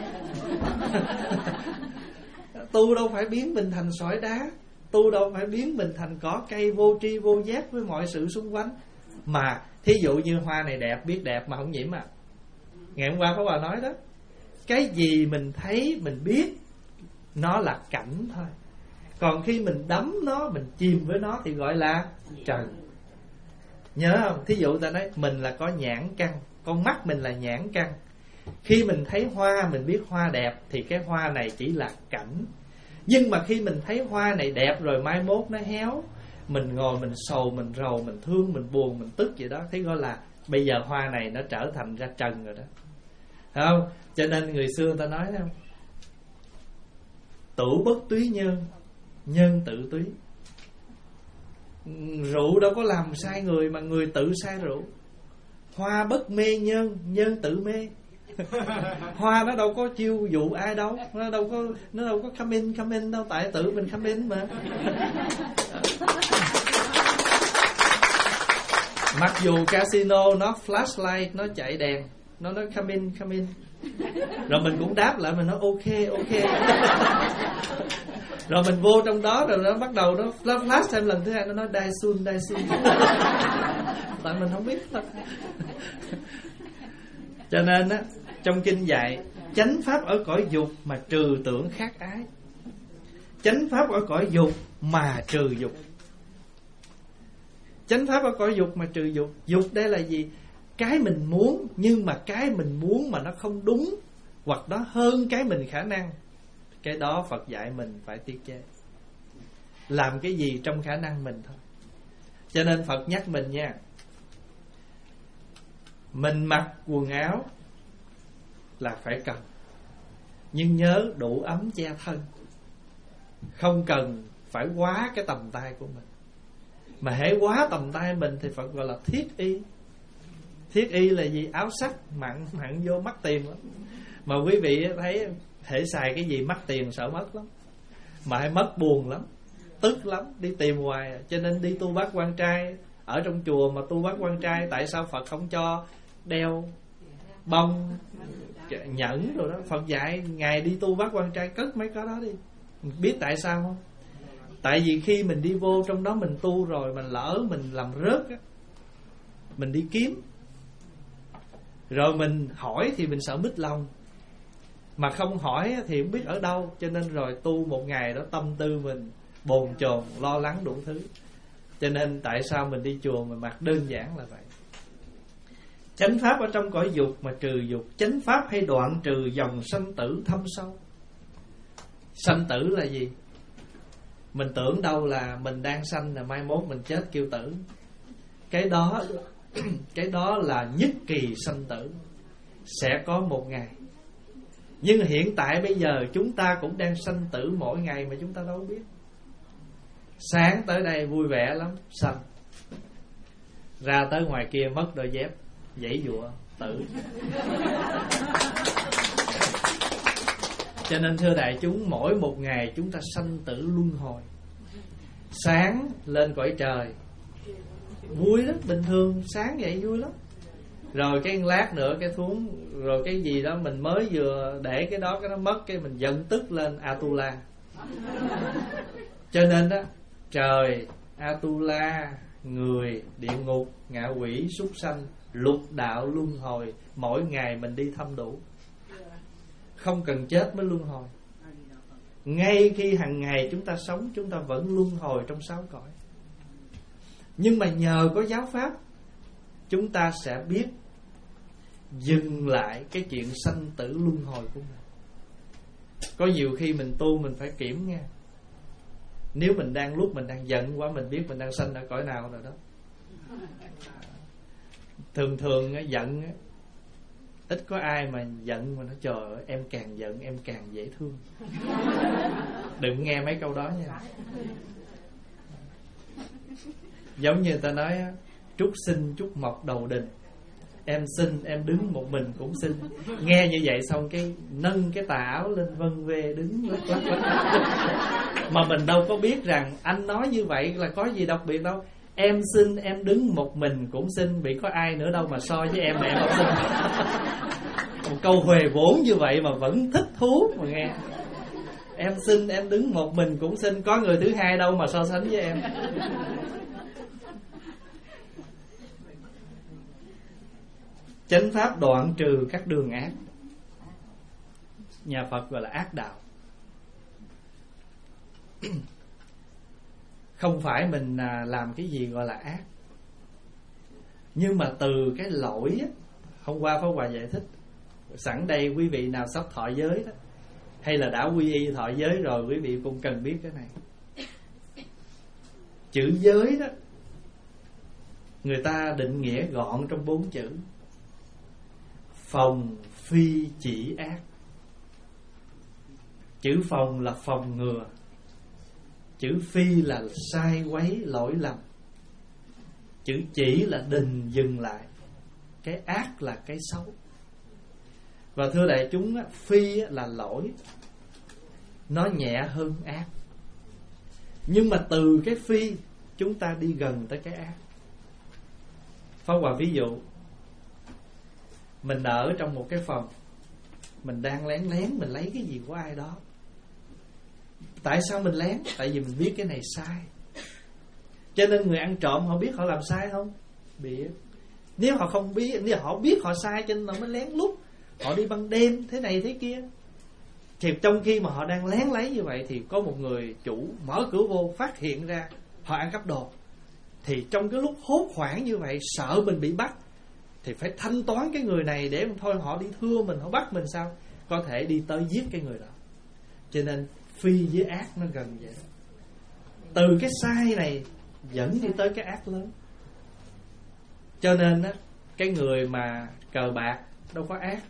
Tu đâu phải biến mình thành sỏi đá, tu đâu phải biến mình thành cỏ cây vô tri vô giác với mọi sự xung quanh. Mà thí dụ như hoa này đẹp, biết đẹp mà không nhiễm à. Ngày hôm qua Pháp Hòa nói đó, cái gì mình thấy mình biết nó là cảnh thôi. Còn khi mình đắm nó, mình chìm với nó thì gọi là trần. Nhớ không? Thí dụ ta nói mình là có nhãn căn, con mắt mình là nhãn căn. Khi mình thấy hoa, mình biết hoa đẹp thì cái hoa này chỉ là cảnh. Nhưng mà khi mình thấy hoa này đẹp rồi mai mốt nó héo, mình ngồi mình sầu, mình rầu, mình thương, mình buồn, mình tức vậy đó, thì gọi là bây giờ hoa này nó trở thành ra trần rồi đó. Thấy không? Cho nên người xưa ta nói không, tửu bất túy nhân, nhân tự túy. Rượu đâu có làm sai người, mà người tự sai rượu. Hoa bất mê nhân, nhân tự mê. Hoa nó đâu có chiêu dụ ai đâu, nó đâu có nó đâu có come in come in đâu, tại tự mình come in mà. Mặc dù casino nó flashlight, nó chạy đèn, nó nói come in come in, rồi mình cũng đáp lại, mình nói ok ok. Rồi mình vô trong đó rồi nó bắt đầu nó flash thêm lần thứ hai, nó nói die soon die soon. Tại mình không biết thật. Cho nên á, trong kinh dạy chánh pháp ở cõi dục mà trừ tưởng khát ái, chánh pháp ở cõi dục mà trừ dục. Chánh pháp ở cõi dục mà trừ dục. Dục đây là gì? Cái mình muốn, nhưng mà cái mình muốn mà nó không đúng, hoặc nó hơn cái mình khả năng, cái đó Phật dạy mình phải tiết chế. Làm cái gì trong khả năng mình thôi. Cho nên Phật nhắc mình nha, mình mặc quần áo là phải cần, nhưng nhớ đủ ấm che thân, không cần phải quá cái tầm tay của mình. Mà hễ quá tầm tay mình thì Phật gọi là thiết y. Thiết y là gì? Áo sắc mặn mặn vô mắc tiền lắm. Mà quý vị thấy thể xài cái gì mắc tiền sợ mất lắm, mà hay mất buồn lắm, tức lắm, đi tìm hoài. Cho nên đi tu bát quan trai, ở trong chùa mà tu bát quan trai, tại sao Phật không cho đeo bông nhẫn rồi đó? Phật dạy ngài đi tu bát quan trai cất mấy cái đó đi. Biết tại sao không? Tại vì khi mình đi vô trong đó mình tu rồi, mình lỡ mình làm rớt á, mình đi kiếm, rồi mình hỏi thì mình sợ mít lòng, mà không hỏi thì không biết ở đâu. Cho nên rồi tu một ngày đó tâm tư mình bồn chồn, lo lắng đủ thứ. Cho nên tại sao mình đi chùa mình mặc đơn giản là vậy. Chánh pháp ở trong cõi dục mà trừ dục. Chánh pháp hay đoạn trừ dòng sanh tử thâm sâu. Sanh tử là gì? Mình tưởng đâu là mình đang sanh là mai mốt mình chết kêu tử. Cái đó cái đó là nhất kỳ sanh tử, sẽ có một ngày. Nhưng hiện tại bây giờ chúng ta cũng đang sanh tử mỗi ngày mà chúng ta đâu biết. Sáng tới đây vui vẻ lắm, sanh, ra tới ngoài kia mất đôi dép, giãy giụa, tử. Cho nên thưa đại chúng, mỗi một ngày chúng ta sanh tử luân hồi. Sáng lên cõi trời vui lắm, bình thường sáng vậy vui lắm. Rồi cái lát nữa cái xuống, rồi cái gì đó mình mới vừa để cái đó cái nó mất, cái mình giận tức lên Atula. Cho nên đó, trời, Atula, người, địa ngục, ngạ quỷ, súc sanh, lục đạo luân hồi, mỗi ngày mình đi thăm đủ. Không cần chết mới luân hồi. Ngay khi hàng ngày chúng ta sống, chúng ta vẫn luân hồi trong sáu cõi. Nhưng mà nhờ có giáo pháp, chúng ta sẽ biết dừng lại cái chuyện sanh tử luân hồi của mình. Có nhiều khi mình tu mình phải kiểm nha. Nếu mình đang lúc mình đang giận quá, mình biết mình đang sanh ở cõi nào rồi đó. Thường thường giận, ít có ai mà giận mà nó trời ơi, em càng giận em càng dễ thương. Đừng nghe mấy câu đó nha. Giống như người ta nói trúc sinh trúc mộc đầu đình, em xin em đứng một mình cũng xin. Nghe như vậy xong cái nâng cái tà áo lên vân về đứng lắc lắc lắc. Mà mình đâu có biết rằng anh nói như vậy là có gì đặc biệt đâu. Em xinh em đứng một mình cũng xinh, vì có ai nữa đâu mà so với em mà em không xinh. Một câu huề vốn như vậy mà vẫn thích thú mà nghe. Em xinh em đứng một mình cũng xinh, có người thứ hai đâu mà so sánh với em. Chánh pháp đoạn trừ các đường ác. Nhà Phật gọi là ác đạo. Không phải mình làm cái gì gọi là ác, nhưng mà từ cái lỗi á, hôm qua Pháp Hòa giải thích. Sẵn đây quý vị nào sắp thọ giới đó, hay là đã quy y thọ giới rồi, quý vị cũng cần biết cái này. Chữ giới đó, người ta định nghĩa gọn trong bốn chữ: phòng phi chỉ ác. Chữ phòng là phòng ngừa, chữ phi là sai quấy lỗi lầm, chữ chỉ là đình dừng lại. Cái ác là cái xấu. Và thưa đại chúng, phi là lỗi, nó nhẹ hơn ác. Nhưng mà từ cái phi chúng ta đi gần tới cái ác. Pháp Hòa ví dụ, mình ở trong một cái phòng, mình đang lén lén mình lấy cái gì của ai đó. Tại sao mình lén? Tại vì mình biết cái này sai. Cho nên người ăn trộm họ biết họ làm sai không? Biết. Nếu họ không biết, nếu họ biết họ sai cho nên họ mới lén lút, họ đi ban đêm thế này thế kia. Thì trong khi mà họ đang lén lấy như vậy, thì có một người chủ mở cửa vô, phát hiện ra họ ăn cắp đồ. Thì trong cái lúc hốt hoảng như vậy, sợ mình bị bắt, thì phải thanh toán cái người này để thôi họ đi thưa mình, họ bắt mình sao? Có thể đi tới giết cái người đó. Cho nên phi với ác nó gần vậy đó. Từ cái sai này dẫn đi tới cái ác lớn. Cho nên á, cái người mà cờ bạc đâu có ác,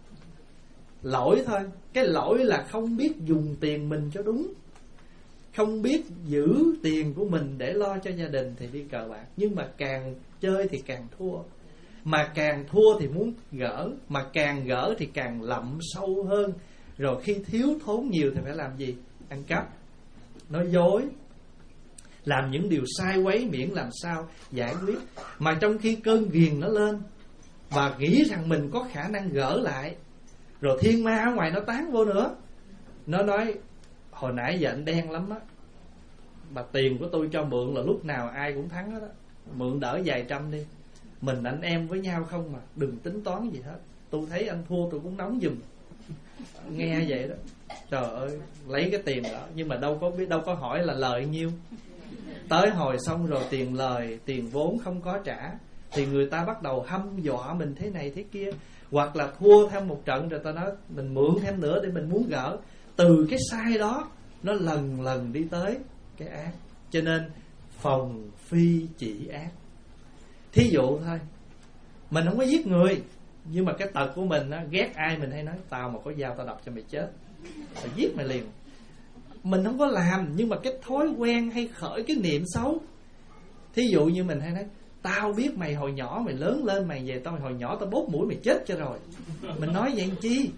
lỗi thôi. Cái lỗi là không biết dùng tiền mình cho đúng, không biết giữ tiền của mình để lo cho gia đình thì đi cờ bạc. Nhưng mà càng chơi thì càng thua, mà càng thua thì muốn gỡ, mà càng gỡ thì càng lậm sâu hơn. Rồi khi thiếu thốn nhiều thì phải làm gì? Ăn cắp, nói dối, làm những điều sai quấy miễn làm sao giải quyết. Mà trong khi cơn ghiền nó lên và nghĩ rằng mình có khả năng gỡ lại, rồi thiên ma ở ngoài nó tán vô nữa. Nó nói hồi nãy giờ anh đen lắm á, mà tiền của tôi cho mượn là lúc nào ai cũng thắng hết á, mượn đỡ vài trăm đi, mình anh em với nhau không mà, đừng tính toán gì hết. Tôi thấy anh thua tôi cũng nóng giùm. Nghe vậy đó, trời ơi, lấy cái tiền đó. Nhưng mà đâu có biết, đâu có hỏi là lời nhiêu. Tới hồi xong rồi tiền lời, tiền vốn không có trả, thì người ta bắt đầu hăm dọa mình thế này thế kia. Hoặc là thua thêm một trận rồi ta nói mình mượn thêm nữa để mình muốn gỡ. Từ cái sai đó nó lần lần đi tới cái ác. Cho nên phòng phi chỉ ác. Thí dụ thôi, mình không có giết người, nhưng mà cái tật của mình á, ghét ai mình hay nói tao mà có dao tao đập cho mày chết, phải giết mày liền. Mình không có làm, nhưng mà cái thói quen hay khởi cái niệm xấu. Thí dụ như mình hay nói tao biết mày hồi nhỏ, mày lớn lên mày về tao hồi nhỏ tao bóp mũi mày chết cho rồi. Mình nói vậy làm chi?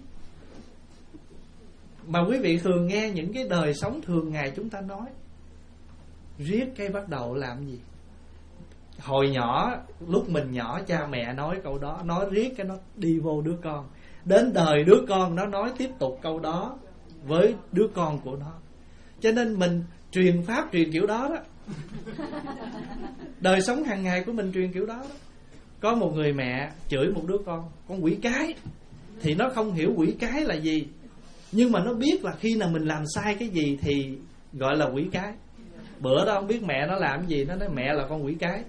Mà quý vị thường nghe những cái đời sống thường ngày chúng ta nói, riết cái bắt đầu làm gì? Hồi nhỏ, lúc mình nhỏ cha mẹ nói câu đó, nói riết cái nó đi vô đứa con. Đến đời đứa con nó nói tiếp tục câu đó với đứa con của nó. Cho nên mình truyền pháp truyền kiểu đó đó. Đời sống hàng ngày của mình truyền kiểu đó đó. Có một người mẹ chửi một đứa con, con quỷ cái. Thì nó không hiểu quỷ cái là gì, nhưng mà nó biết là khi nào mình làm sai cái gì thì gọi là quỷ cái. Bữa đó không biết mẹ nó làm gì, nó nói mẹ là con quỷ cái.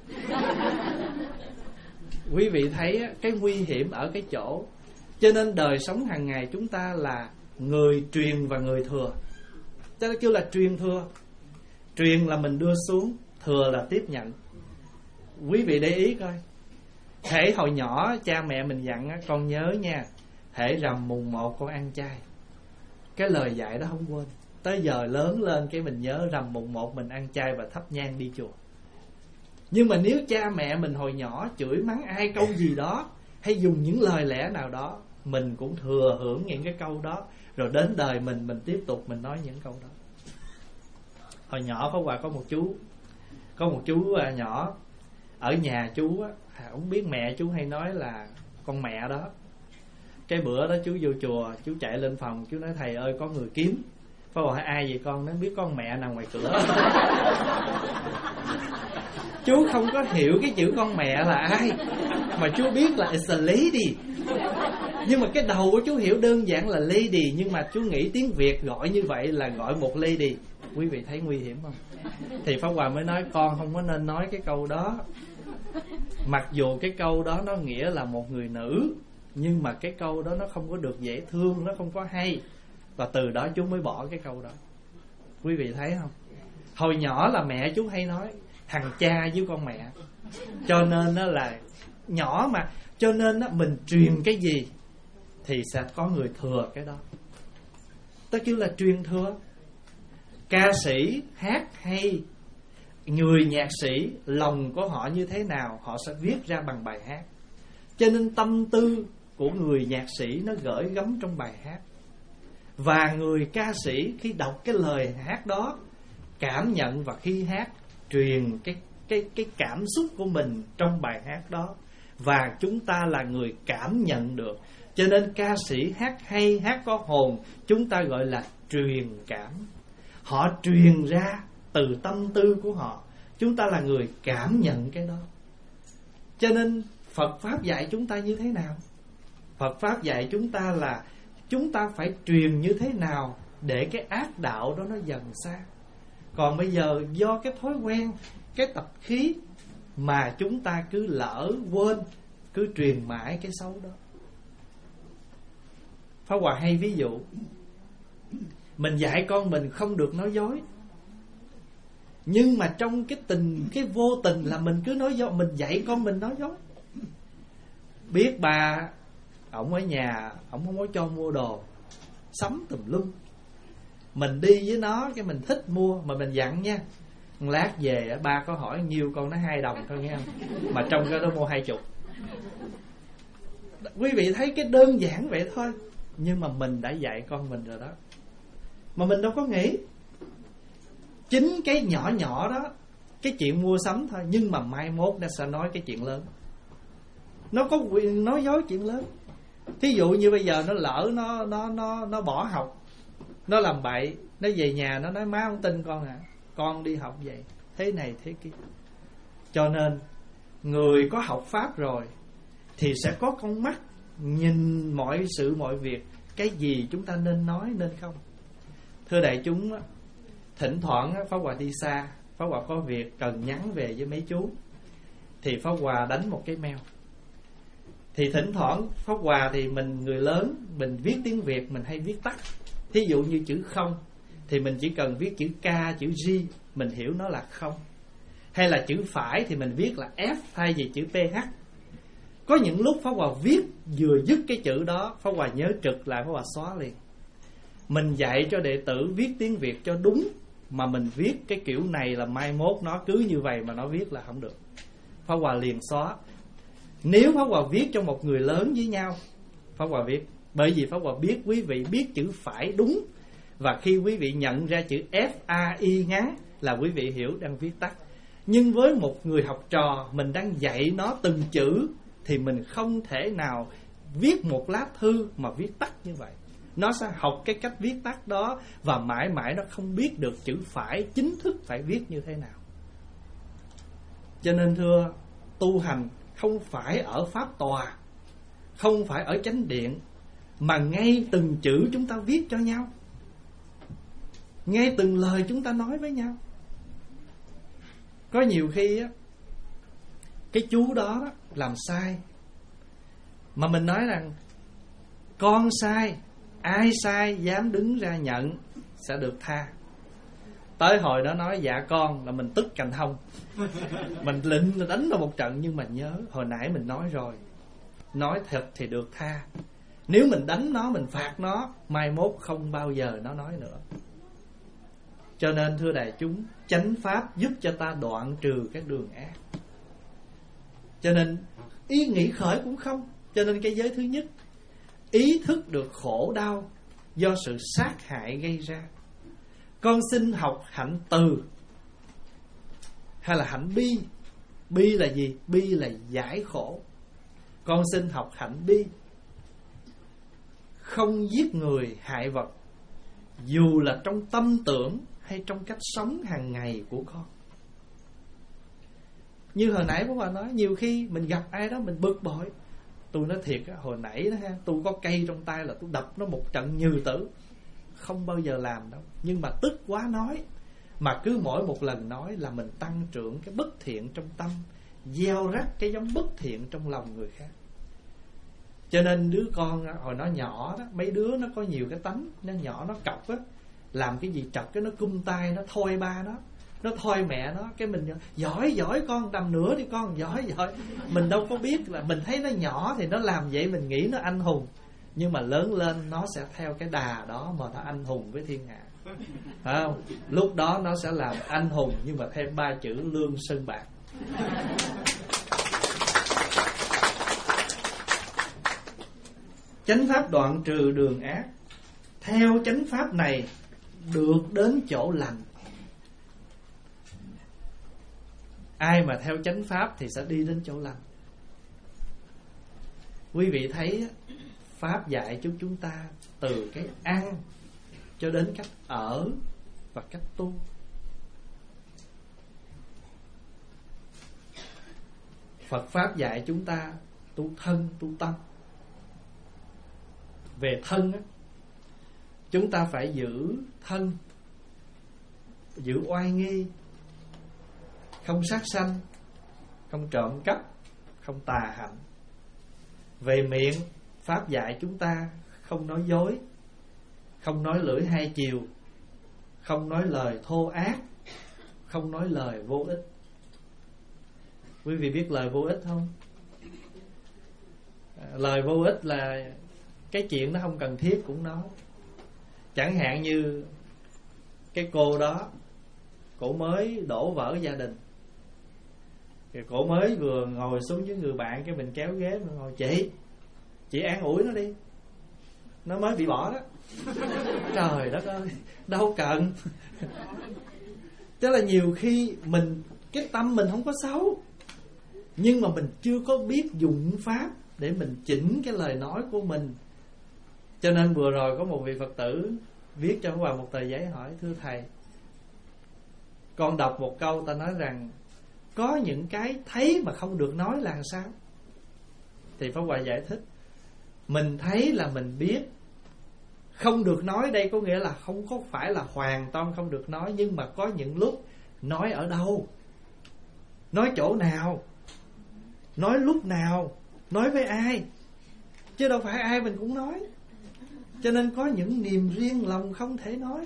Quý vị thấy cái nguy hiểm ở cái chỗ. Cho nên đời sống hàng ngày chúng ta là người truyền và người thừa. Cho nên kêu là truyền thừa. Truyền là mình đưa xuống, thừa là tiếp nhận. Quý vị để ý coi, hễ hồi nhỏ cha mẹ mình dặn con nhớ nha, hễ rằm mùng một con ăn chay. Cái lời dạy đó không quên. Tới giờ lớn lên cái mình nhớ rằm mùng một mình ăn chay và thắp nhang đi chùa. Nhưng mà nếu cha mẹ mình hồi nhỏ chửi mắng ai câu gì đó, hay dùng những lời lẽ nào đó, mình cũng thừa hưởng những cái câu đó. Rồi đến đời mình, mình tiếp tục mình nói những câu đó. Hồi nhỏ Pháp Hòa có một chú, Có một chú nhỏ ở nhà chú á, không biết mẹ chú hay nói là con mẹ đó. Cái bữa đó chú vô chùa, chú chạy lên phòng, chú nói thầy ơi có người kiếm. Pháp Hòa hỏi ai vậy con? Nó biết con mẹ nằm ngoài cửa. Chú không có hiểu cái chữ con mẹ là ai, mà chú biết là it's a lady. Nhưng mà cái đầu của chú hiểu đơn giản là lady, nhưng mà chú nghĩ tiếng Việt gọi như vậy là gọi một lady. Quý vị thấy nguy hiểm không? Thì Pháp Hòa mới nói con không có nên nói cái câu đó. Mặc dù cái câu đó nó nghĩa là một người nữ, nhưng mà cái câu đó nó không có được dễ thương, nó không có hay. Và từ đó chú mới bỏ cái câu đó. Quý vị thấy không? Hồi nhỏ là mẹ chú hay nói thằng cha với con mẹ. Cho nên đó là nhỏ mà, cho nên đó, mình truyền cái gì thì sẽ có người thừa cái đó. Đó chứ là truyền thừa. Ca sĩ hát hay, người nhạc sĩ lòng của họ như thế nào họ sẽ viết ra bằng bài hát. Cho nên tâm tư của người nhạc sĩ nó gửi gắm trong bài hát. Và người ca sĩ khi đọc cái lời hát đó, cảm nhận và khi hát truyền cái cái cái cảm xúc của mình trong bài hát đó, và chúng ta là người cảm nhận được. Cho nên ca sĩ hát hay, hát có hồn, chúng ta gọi là truyền cảm. Họ truyền ra từ tâm tư của họ, chúng ta là người cảm nhận cái đó. Cho nên Phật Pháp dạy chúng ta như thế nào? Phật Pháp dạy chúng ta là chúng ta phải truyền như thế nào để cái ác đạo đó nó dần xa. Còn bây giờ do cái thói quen, cái tập khí mà chúng ta cứ lỡ quên, cứ truyền mãi cái xấu đó. Pháp Hòa hay ví dụ, mình dạy con mình không được nói dối, nhưng mà trong cái tình, cái vô tình là mình cứ nói dối, mình dạy con mình nói dối. Biết bà ổng ở nhà, ổng không có cho mua đồ, sắm tùm lum. Mình đi với nó, cái mình thích mua, mà mình dặn nha, lát về ba có hỏi nhiêu, con nói hai đồng thôi nghe không, mà trong cái đó mua hai chục. Quý vị thấy cái đơn giản vậy thôi, nhưng mà mình đã dạy con mình rồi đó, mà mình đâu có nghĩ. Chính cái nhỏ nhỏ đó, cái chuyện mua sắm thôi, nhưng mà mai mốt nó sẽ nói cái chuyện lớn. Nó có quyền nói dối chuyện lớn. Thí dụ như bây giờ nó lỡ nó nó nó nó bỏ học, nó làm bậy, nó về nhà nó nói má không tin con à, con đi học vậy, thế này thế kia. Cho nên người có học Pháp rồi thì sẽ có con mắt nhìn mọi sự mọi việc, cái gì chúng ta nên nói nên không. Thưa đại chúng, thỉnh thoảng Pháp Hòa đi xa, Pháp Hòa có việc cần nhắn về với mấy chú, thì Pháp Hòa đánh một cái mail. Thì thỉnh thoảng Pháp Hòa thì mình người lớn, mình viết tiếng Việt mình hay viết tắt. Thí dụ như chữ không thì mình chỉ cần viết chữ K, chữ G, mình hiểu nó là không. Hay là chữ phải thì mình viết là F thay vì chữ pê hát. Có những lúc Pháp Hòa viết vừa dứt cái chữ đó, Pháp Hòa nhớ trực lại, Pháp Hòa xóa liền. Mình dạy cho đệ tử viết tiếng Việt cho đúng, mà mình viết cái kiểu này là mai mốt nó cứ như vậy mà nó viết là không được. Pháp Hòa liền xóa. Nếu Pháp Hòa viết cho một người lớn với nhau, Pháp Hòa viết, bởi vì Pháp Hòa biết quý vị biết chữ phải đúng, và khi quý vị nhận ra chữ F A I ngắn là quý vị hiểu đang viết tắt. Nhưng với một người học trò, mình đang dạy nó từng chữ, thì mình không thể nào viết một lá thư mà viết tắt như vậy. Nó sẽ học cái cách viết tắt đó, và mãi mãi nó không biết được chữ phải chính thức phải viết như thế nào. Cho nên thưa, tu hành không phải ở pháp tòa, không phải ở chánh điện, mà ngay từng chữ chúng ta viết cho nhau, ngay từng lời chúng ta nói với nhau. Có nhiều khi á, cái chú đó, đó làm sai, mà mình nói rằng con sai, ai sai dám đứng ra nhận sẽ được tha. Tới hồi đó nói dạ con là mình tức cành hông, mình lịnh đánh nó một trận. Nhưng mà nhớ hồi nãy mình nói rồi, nói thật thì được tha. Nếu mình đánh nó, mình phạt nó, mai mốt không bao giờ nó nói nữa. Cho nên thưa đại chúng, chánh pháp giúp cho ta đoạn trừ cái đường ác. Cho nên ý nghĩ khởi cũng không. Cho nên cái giới thứ nhất, ý thức được khổ đau do sự sát hại gây ra. Con xin học hạnh từ. hay là hạnh bi. Bi là gì? Bi là giải khổ. Con xin học hạnh bi, không giết người hại vật, dù là trong tâm tưởng hay trong cách sống hàng ngày của con. Như hồi nãy bố bà nói, nhiều khi mình gặp ai đó mình bực bội. Tôi nói thiệt á, hồi nãy đó ha, tôi có cây trong tay là tôi đập nó một trận như tử. Không bao giờ làm đâu, nhưng mà tức quá nói. Mà cứ mỗi một lần nói là mình tăng trưởng cái bất thiện trong tâm, gieo rắc cái giống bất thiện trong lòng người khác. Cho nên đứa con hồi nó nhỏ đó, mấy đứa nó có nhiều cái tánh, nó nhỏ nó cọc á, làm cái gì trật cái nó cung tay, nó thôi ba nó, nó thôi mẹ nó. Cái mình giỏi giỏi con, đầm nữa đi con, giỏi giỏi. Mình đâu có biết là mình thấy nó nhỏ thì nó làm vậy, mình nghĩ nó anh hùng. Nhưng mà lớn lên nó sẽ theo cái đà đó mà nó anh hùng với thiên hạ, phải không? Lúc đó nó sẽ làm anh hùng, nhưng mà thêm ba chữ lương sơn bạc. Chánh pháp đoạn trừ đường ác. Theo chánh pháp này được đến chỗ lành. Ai mà theo chánh pháp thì sẽ đi đến chỗ lành. Quý vị thấy pháp dạy cho chúng ta từ cái ăn cho đến cách ở và cách tu. Phật pháp dạy chúng ta tu thân, tu tâm. Về thân á, chúng ta phải giữ thân, giữ oai nghi, không sát sanh, không trộm cắp, không tà hạnh. Về miệng, pháp dạy chúng ta không nói dối, không nói lưỡi hai chiều, không nói lời thô ác, không nói lời vô ích. Quý vị biết lời vô ích không? Lời vô ích là cái chuyện nó không cần thiết cũng nói. Chẳng hạn như cái cô đó, cổ mới đổ vỡ gia đình, rồi cổ mới vừa ngồi xuống với người bạn, cái mình kéo ghế mình ngồi, Chị Chị an ủi nó đi, nó mới bị bỏ đó. Trời đất ơi, đâu cần. Tức là nhiều khi mình, cái tâm mình không có xấu, nhưng mà mình chưa có biết dụng pháp để mình chỉnh cái lời nói của mình. Cho nên vừa rồi có một vị Phật tử viết cho Pháp Hòa một tờ giấy hỏi: Thưa Thầy, con đọc một câu ta nói rằng có những cái thấy mà không được nói là sao? Thì Pháp Hòa giải thích: mình thấy là mình biết. Không được nói đây có nghĩa là không có phải là hoàn toàn không được nói, nhưng mà có những lúc nói ở đâu, nói chỗ nào, nói lúc nào, nói với ai, chứ đâu phải ai mình cũng nói. Cho nên có những niềm riêng lòng không thể nói.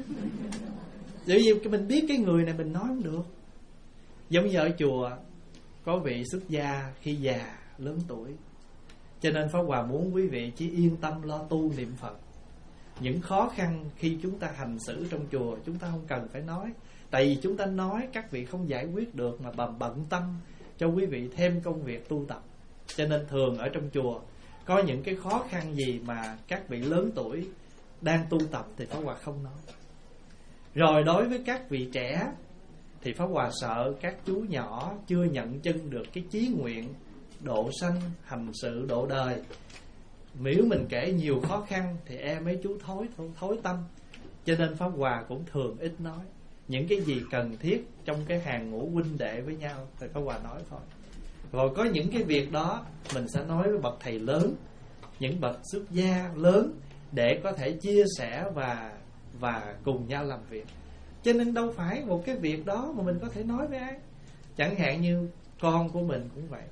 Bởi vì mình biết cái người này mình nói không được. Giống như ở chùa có vị xuất gia khi già lớn tuổi, cho nên Pháp Hòa muốn quý vị chỉ yên tâm lo tu niệm Phật. Những khó khăn khi chúng ta hành xử trong chùa chúng ta không cần phải nói. Tại vì chúng ta nói các vị không giải quyết được, mà bận bận tâm cho quý vị thêm công việc tu tập. Cho nên thường ở trong chùa có những cái khó khăn gì mà các vị lớn tuổi đang tu tập thì Pháp Hòa không nói. Rồi đối với các vị trẻ thì Pháp Hòa sợ các chú nhỏ chưa nhận chân được cái chí nguyện độ sanh, hành sự, độ đời. Nếu mình kể nhiều khó khăn thì e mấy chú thối, thối, thối tâm. Cho nên Pháp Hòa cũng thường ít nói. Những cái gì cần thiết trong cái hàng ngũ huynh đệ với nhau thì Pháp Hòa nói thôi. Rồi có những cái việc đó mình sẽ nói với bậc thầy lớn, những bậc xuất gia lớn, để có thể chia sẻ và và cùng nhau làm việc. Cho nên đâu phải một cái việc đó mà mình có thể nói với ai. Chẳng hạn như con của mình cũng vậy.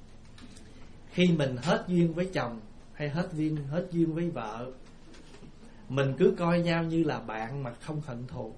Khi mình hết duyên với chồng hay hết duyên hết duyên với vợ, mình cứ coi nhau như là bạn mà không hận thù.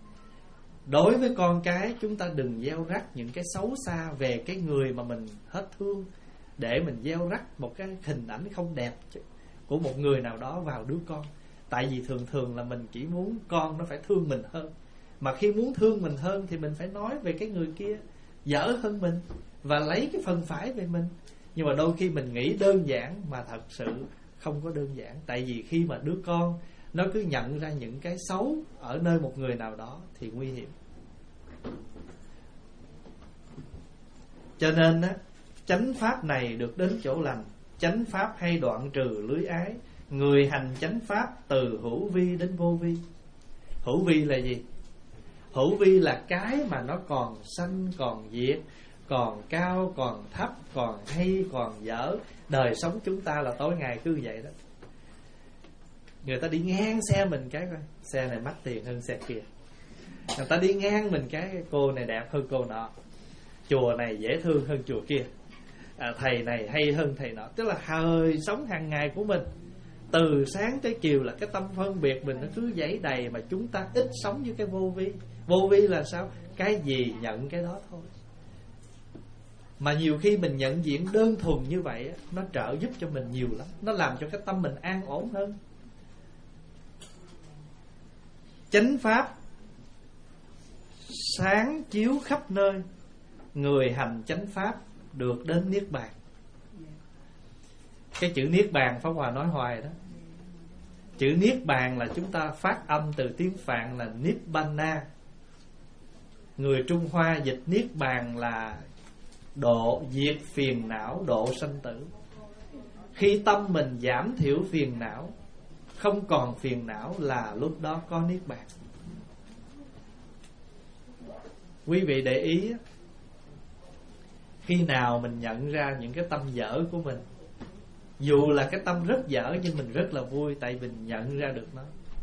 Đối với con cái, chúng ta đừng gieo rắc những cái xấu xa về cái người mà mình hết thương, để mình gieo rắc một cái hình ảnh không đẹp của một người nào đó vào đứa con. Tại vì thường thường là mình chỉ muốn con nó phải thương mình hơn. Mà khi muốn thương mình hơn thì mình phải nói về cái người kia dở hơn mình và lấy cái phần phải về mình. Nhưng mà đôi khi mình nghĩ đơn giản mà thật sự không có đơn giản. Tại vì khi mà đứa con nó cứ nhận ra những cái xấu ở nơi một người nào đó thì nguy hiểm. Cho nên á, chánh pháp này được đến chỗ lành. Chánh pháp hay đoạn trừ lưới ái. Người hành chánh pháp từ hữu vi đến vô vi. Hữu vi là gì? Hữu vi là cái mà nó còn sanh, còn diệt, còn cao, còn thấp, còn hay, còn dở. Đời sống chúng ta là tối ngày cứ vậy đó. Người ta đi ngang xe mình cái coi, xe này mắc tiền hơn xe kia. Người ta đi ngang mình cái, cô này đẹp hơn cô nọ, chùa này dễ thương hơn chùa kia, à, thầy này hay hơn thầy nọ. Tức là đời sống hàng ngày của mình, từ sáng tới chiều là cái tâm phân biệt mình nó cứ dãy đầy. Mà chúng ta ít sống với cái vô vi. Vô vi là sao? Cái gì nhận cái đó thôi. Mà nhiều khi mình nhận diện đơn thuần như vậy, nó trợ giúp cho mình nhiều lắm. Nó làm cho cái tâm mình an ổn hơn. Chánh pháp sáng chiếu khắp nơi. Người hành chánh pháp được đến niết bàn. Cái chữ niết bàn Pháp Hòa nói hoài đó. Chữ niết bàn là chúng ta phát âm từ tiếng Phạn là Nibbana. Người Trung Hoa dịch niết bàn là độ diệt phiền não, độ sanh tử. Khi tâm mình giảm thiểu phiền não, không còn phiền não là lúc đó có niết bàn. Quý vị để ý, khi nào mình nhận ra những cái tâm dở của mình, dù là cái tâm rất dở nhưng mình rất là vui, tại mình nhận ra được nó.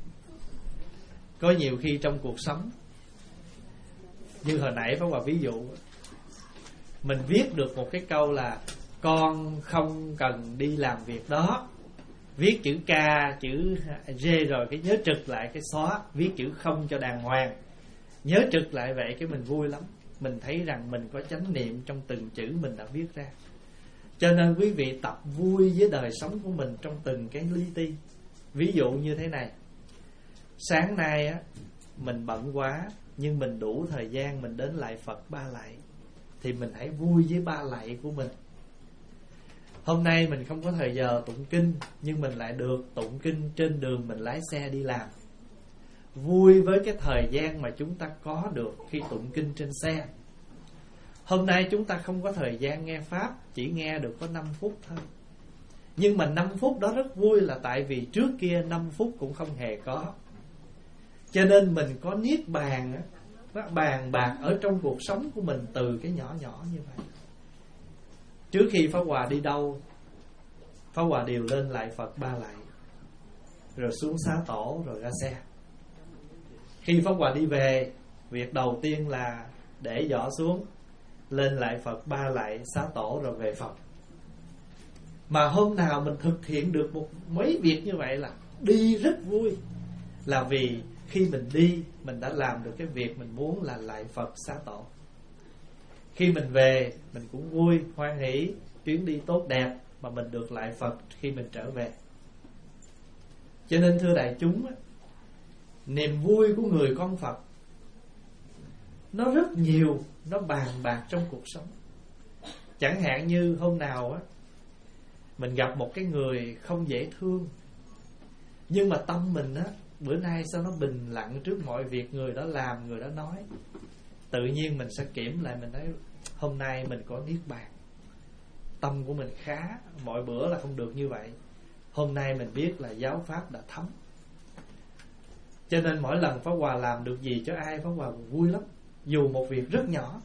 Có nhiều khi trong cuộc sống, như hồi nãy Pháp Hòa ví dụ, mình viết được một cái câu là con không cần đi làm việc đó, viết chữ K, chữ G rồi cái nhớ trực lại cái xóa, viết chữ không cho đàng hoàng, nhớ trực lại vậy cái mình vui lắm. Mình thấy rằng mình có chánh niệm trong từng chữ mình đã viết ra. Cho nên quý vị tập vui với đời sống của mình trong từng cái li ti. Ví dụ như thế này, sáng nay á, mình bận quá, nhưng mình đủ thời gian mình đến lại Phật ba lạy, thì mình hãy vui với ba lạy của mình. Hôm nay mình không có thời giờ tụng kinh, nhưng mình lại được tụng kinh trên đường mình lái xe đi làm. Vui với cái thời gian mà chúng ta có được khi tụng kinh trên xe. Hôm nay chúng ta không có thời gian nghe Pháp, chỉ nghe được có năm phút thôi. Nhưng mà năm phút đó rất vui là tại vì trước kia năm phút cũng không hề có. Cho nên mình có niết bàn á, nó bàn bạc ở trong cuộc sống của mình từ cái nhỏ nhỏ như vậy. Trước khi Pháp Hòa đi đâu, Pháp Hòa đều lên lại Phật ba lạy, rồi xuống xá tổ, rồi ra xe. Khi Pháp Hòa đi về, việc đầu tiên là để giỏ xuống, lên lại Phật ba lạy, xá tổ rồi về phòng. Mà hôm nào mình thực hiện được một mấy việc như vậy là đi rất vui. Là vì khi mình đi, mình đã làm được cái việc mình muốn là lại Phật xá tổ. Khi mình về, mình cũng vui, hoan hỷ, chuyến đi tốt đẹp, mà mình được lại Phật khi mình trở về. Cho nên thưa đại chúng, niềm vui của người con Phật nó rất nhiều, nó bàn bạc trong cuộc sống. Chẳng hạn như hôm nào á, mình gặp một cái người không dễ thương, nhưng mà tâm mình á, bữa nay sao nó bình lặng trước mọi việc người đó làm, người đó nói. Tự nhiên mình sẽ kiểm lại, mình thấy hôm nay mình có niết bàn, tâm của mình khá. Mọi bữa là không được như vậy, hôm nay mình biết là giáo pháp đã thấm. Cho nên mỗi lần Pháp Hòa làm được gì cho ai, Pháp Hòa vui lắm, dù một việc rất nhỏ.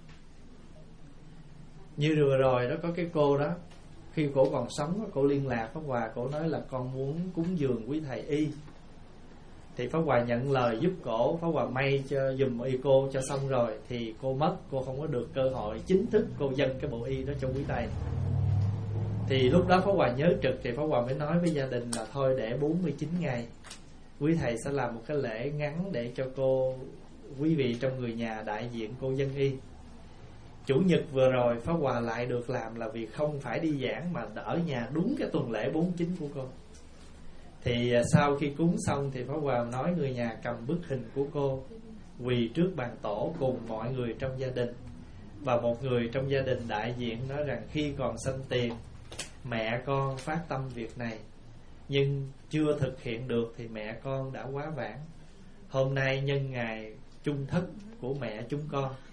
Như vừa rồi đó, có cái cô đó, khi cổ còn sống, cổ liên lạc Pháp Hòa, cổ nói là con muốn cúng dường quý thầy y. Thì Pháp Hòa nhận lời giúp cổ, Pháp Hòa may cho dùm y cô cho xong rồi, thì cô mất, cô không có được cơ hội chính thức cô dâng cái bộ y đó cho quý thầy. Thì lúc đó Pháp Hòa nhớ trực, thì Pháp Hòa mới nói với gia đình là thôi để bốn mươi chín ngày quý thầy sẽ làm một cái lễ ngắn để cho cô, quý vị trong người nhà đại diện cô dân y. Chủ nhật vừa rồi Pháp Hòa lại được làm, là vì không phải đi giảng mà ở nhà đúng cái tuần lễ bốn mươi chín của cô. Thì sau khi cúng xong thì Pháp Hòa nói người nhà cầm bức hình của cô quỳ trước bàn tổ cùng mọi người trong gia đình. Và một người trong gia đình đại diện nói rằng khi còn sanh tiền, mẹ con phát tâm việc này, nhưng chưa thực hiện được thì mẹ con đã quá vãng. Hôm nay nhân ngày chung thất của mẹ chúng con,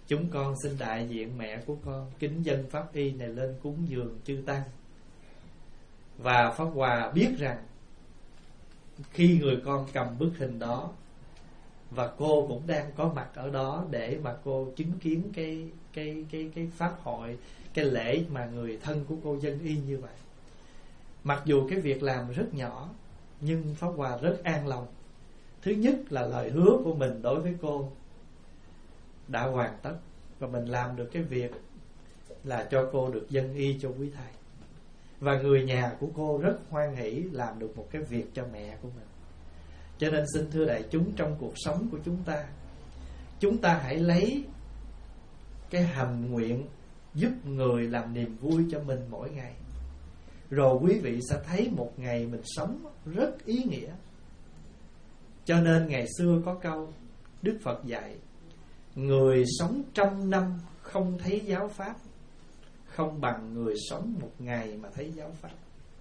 chúng con xin đại diện mẹ của con kính dâng pháp y này lên cúng dường chư tăng. Và Pháp Hòa biết rằng khi người con cầm bức hình đó, và cô cũng đang có mặt ở đó để mà cô chứng kiến cái cái cái cái pháp hội, cái lễ mà người thân của cô dâng y như vậy. Mặc dù cái việc làm rất nhỏ, nhưng Pháp Hòa rất an lòng. Thứ nhất là lời hứa của mình đối với cô đã hoàn tất, và mình làm được cái việc là cho cô được dâng y cho quý thầy. Và người nhà của cô rất hoan hỷ làm được một cái việc cho mẹ của mình. Cho nên xin thưa đại chúng, trong cuộc sống của chúng ta, chúng ta hãy lấy cái hành nguyện giúp người làm niềm vui cho mình mỗi ngày. Rồi quý vị sẽ thấy một ngày mình sống rất ý nghĩa. Cho nên ngày xưa có câu Đức Phật dạy: người sống trăm năm không thấy giáo pháp không bằng người sống một ngày mà thấy giáo pháp.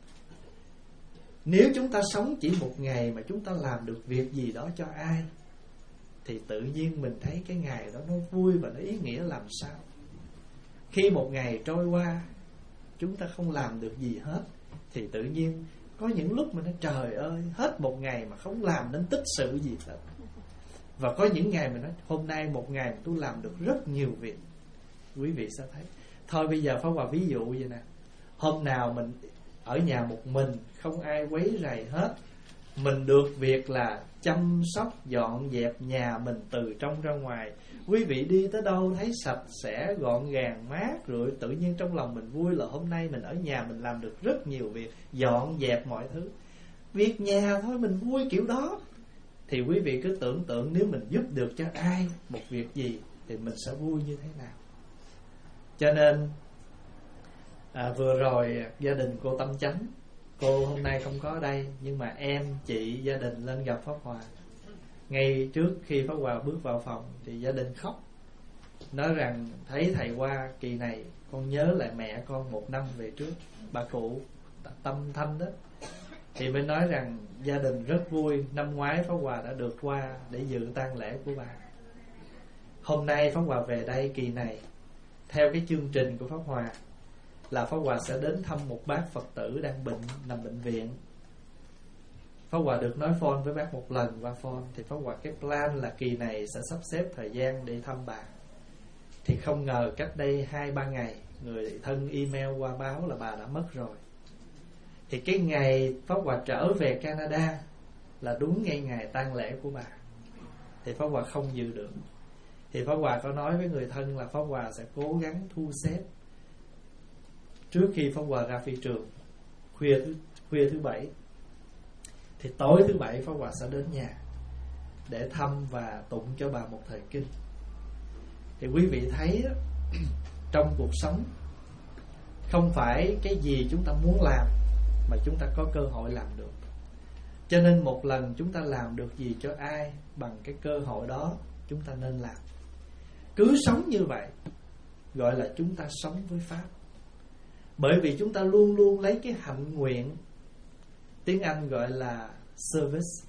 Nếu chúng ta sống chỉ một ngày mà chúng ta làm được việc gì đó cho ai, thì tự nhiên mình thấy cái ngày đó nó vui và nó ý nghĩa làm sao. Khi một ngày trôi qua chúng ta không làm được gì hết, thì tự nhiên có những lúc mà nó trời ơi, hết một ngày mà không làm nên tích sự gì hết. Và có những ngày mà nói hôm nay một ngày mà tôi làm được rất nhiều việc. Quý vị sẽ thấy. Thôi bây giờ Pháp Hòa ví dụ vậy nè. Hôm nào mình ở nhà một mình, không ai quấy rầy hết, mình được việc là chăm sóc dọn dẹp nhà mình từ trong ra ngoài. Quý vị đi tới đâu thấy sạch sẽ, gọn gàng, mát, rồi tự nhiên trong lòng mình vui là hôm nay mình ở nhà mình làm được rất nhiều việc, dọn dẹp mọi thứ. Việc nhà thôi mình vui kiểu đó. Thì quý vị cứ tưởng tượng nếu mình giúp được cho ai một việc gì thì mình sẽ vui như thế nào. Cho nên à, vừa rồi gia đình cô Tâm Chánh, cô hôm nay không có ở đây, nhưng mà em, chị, gia đình lên gặp Pháp Hòa. Ngay trước khi Pháp Hòa bước vào phòng thì gia đình khóc, nói rằng thấy thầy qua kỳ này con nhớ lại mẹ con một năm về trước, bà cụ Tâm Thanh đó. Thì mới nói rằng gia đình rất vui, năm ngoái Pháp Hòa đã được qua để dự tang lễ của bà. Hôm nay Pháp Hòa về đây kỳ này, theo cái chương trình của Pháp Hòa là Pháp Hòa sẽ đến thăm một bác Phật tử đang bệnh, nằm bệnh viện. Pháp Hòa được nói phone với bác một lần qua phone. Thì Pháp Hòa cái plan là kỳ này sẽ sắp xếp thời gian để thăm bà. Thì không ngờ cách đây hai ba ngày, người thân email qua báo là bà đã mất rồi. Thì cái ngày Pháp Hòa trở về Canada là đúng ngay ngày tang lễ của bà. Thì Pháp Hòa không dự được. Thì Pháp Hòa có nói với người thân là Pháp Hòa sẽ cố gắng thu xếp trước khi Pháp Hòa ra phi trường khuya thứ, khuya thứ bảy. Thì tối thứ bảy Pháp Hòa sẽ đến nhà để thăm và tụng cho bà một thời kinh. Thì quý vị thấy đó, trong cuộc sống không phải cái gì chúng ta muốn làm mà chúng ta có cơ hội làm được. Cho nên một lần chúng ta làm được gì cho ai bằng cái cơ hội đó, chúng ta nên làm. Cứ sống như vậy gọi là chúng ta sống với Pháp. Bởi vì chúng ta luôn luôn lấy cái hạnh nguyện, tiếng Anh gọi là service.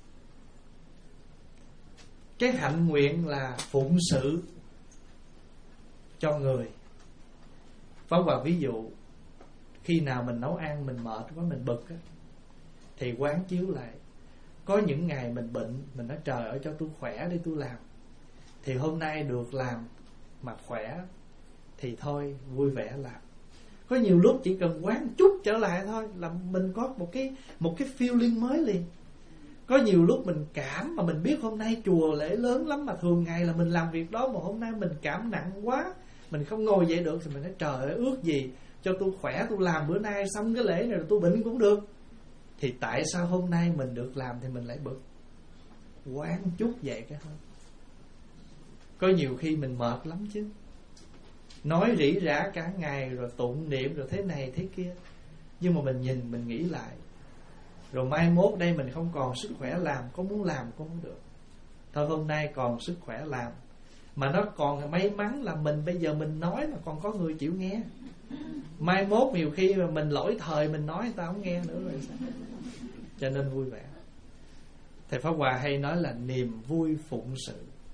Cái hạnh nguyện là phụng sự cho người. Pháp Hòa ví dụ, khi nào mình nấu ăn mình mệt quá, mình bực á, thì quán chiếu lại. Có những ngày mình bệnh, mình nói trời ơi cho tôi khỏe đi tôi làm. Thì hôm nay được làm mà khỏe thì thôi vui vẻ làm. Có nhiều lúc chỉ cần quán chút trở lại thôi là mình có một cái một cái feeling mới liền. Có nhiều lúc mình cảm mà mình biết hôm nay chùa lễ lớn lắm, mà thường ngày là mình làm việc đó, mà hôm nay mình cảm nặng quá, mình không ngồi dậy được, thì mình nói trời ơi ước gì cho tôi khỏe, tôi làm bữa nay xong cái lễ này rồi tôi bệnh cũng được. Thì tại sao hôm nay mình được làm thì mình lại bực? Quán chút vậy cái thôi. Có nhiều khi mình mệt lắm chứ, nói rỉ rả cả ngày rồi tụng niệm rồi thế này thế kia, nhưng mà mình nhìn mình nghĩ lại, rồi mai mốt đây mình không còn sức khỏe làm, có muốn làm cũng không được. Thôi hôm nay còn sức khỏe làm. Mà nó còn may mắn là mình bây giờ mình nói mà còn có người chịu nghe. Mai mốt nhiều khi mà mình lỗi thời mình nói người ta không nghe nữa rồi sao? Cho nên vui vẻ. Thầy Pháp Hòa hay nói là niềm vui phụng sự.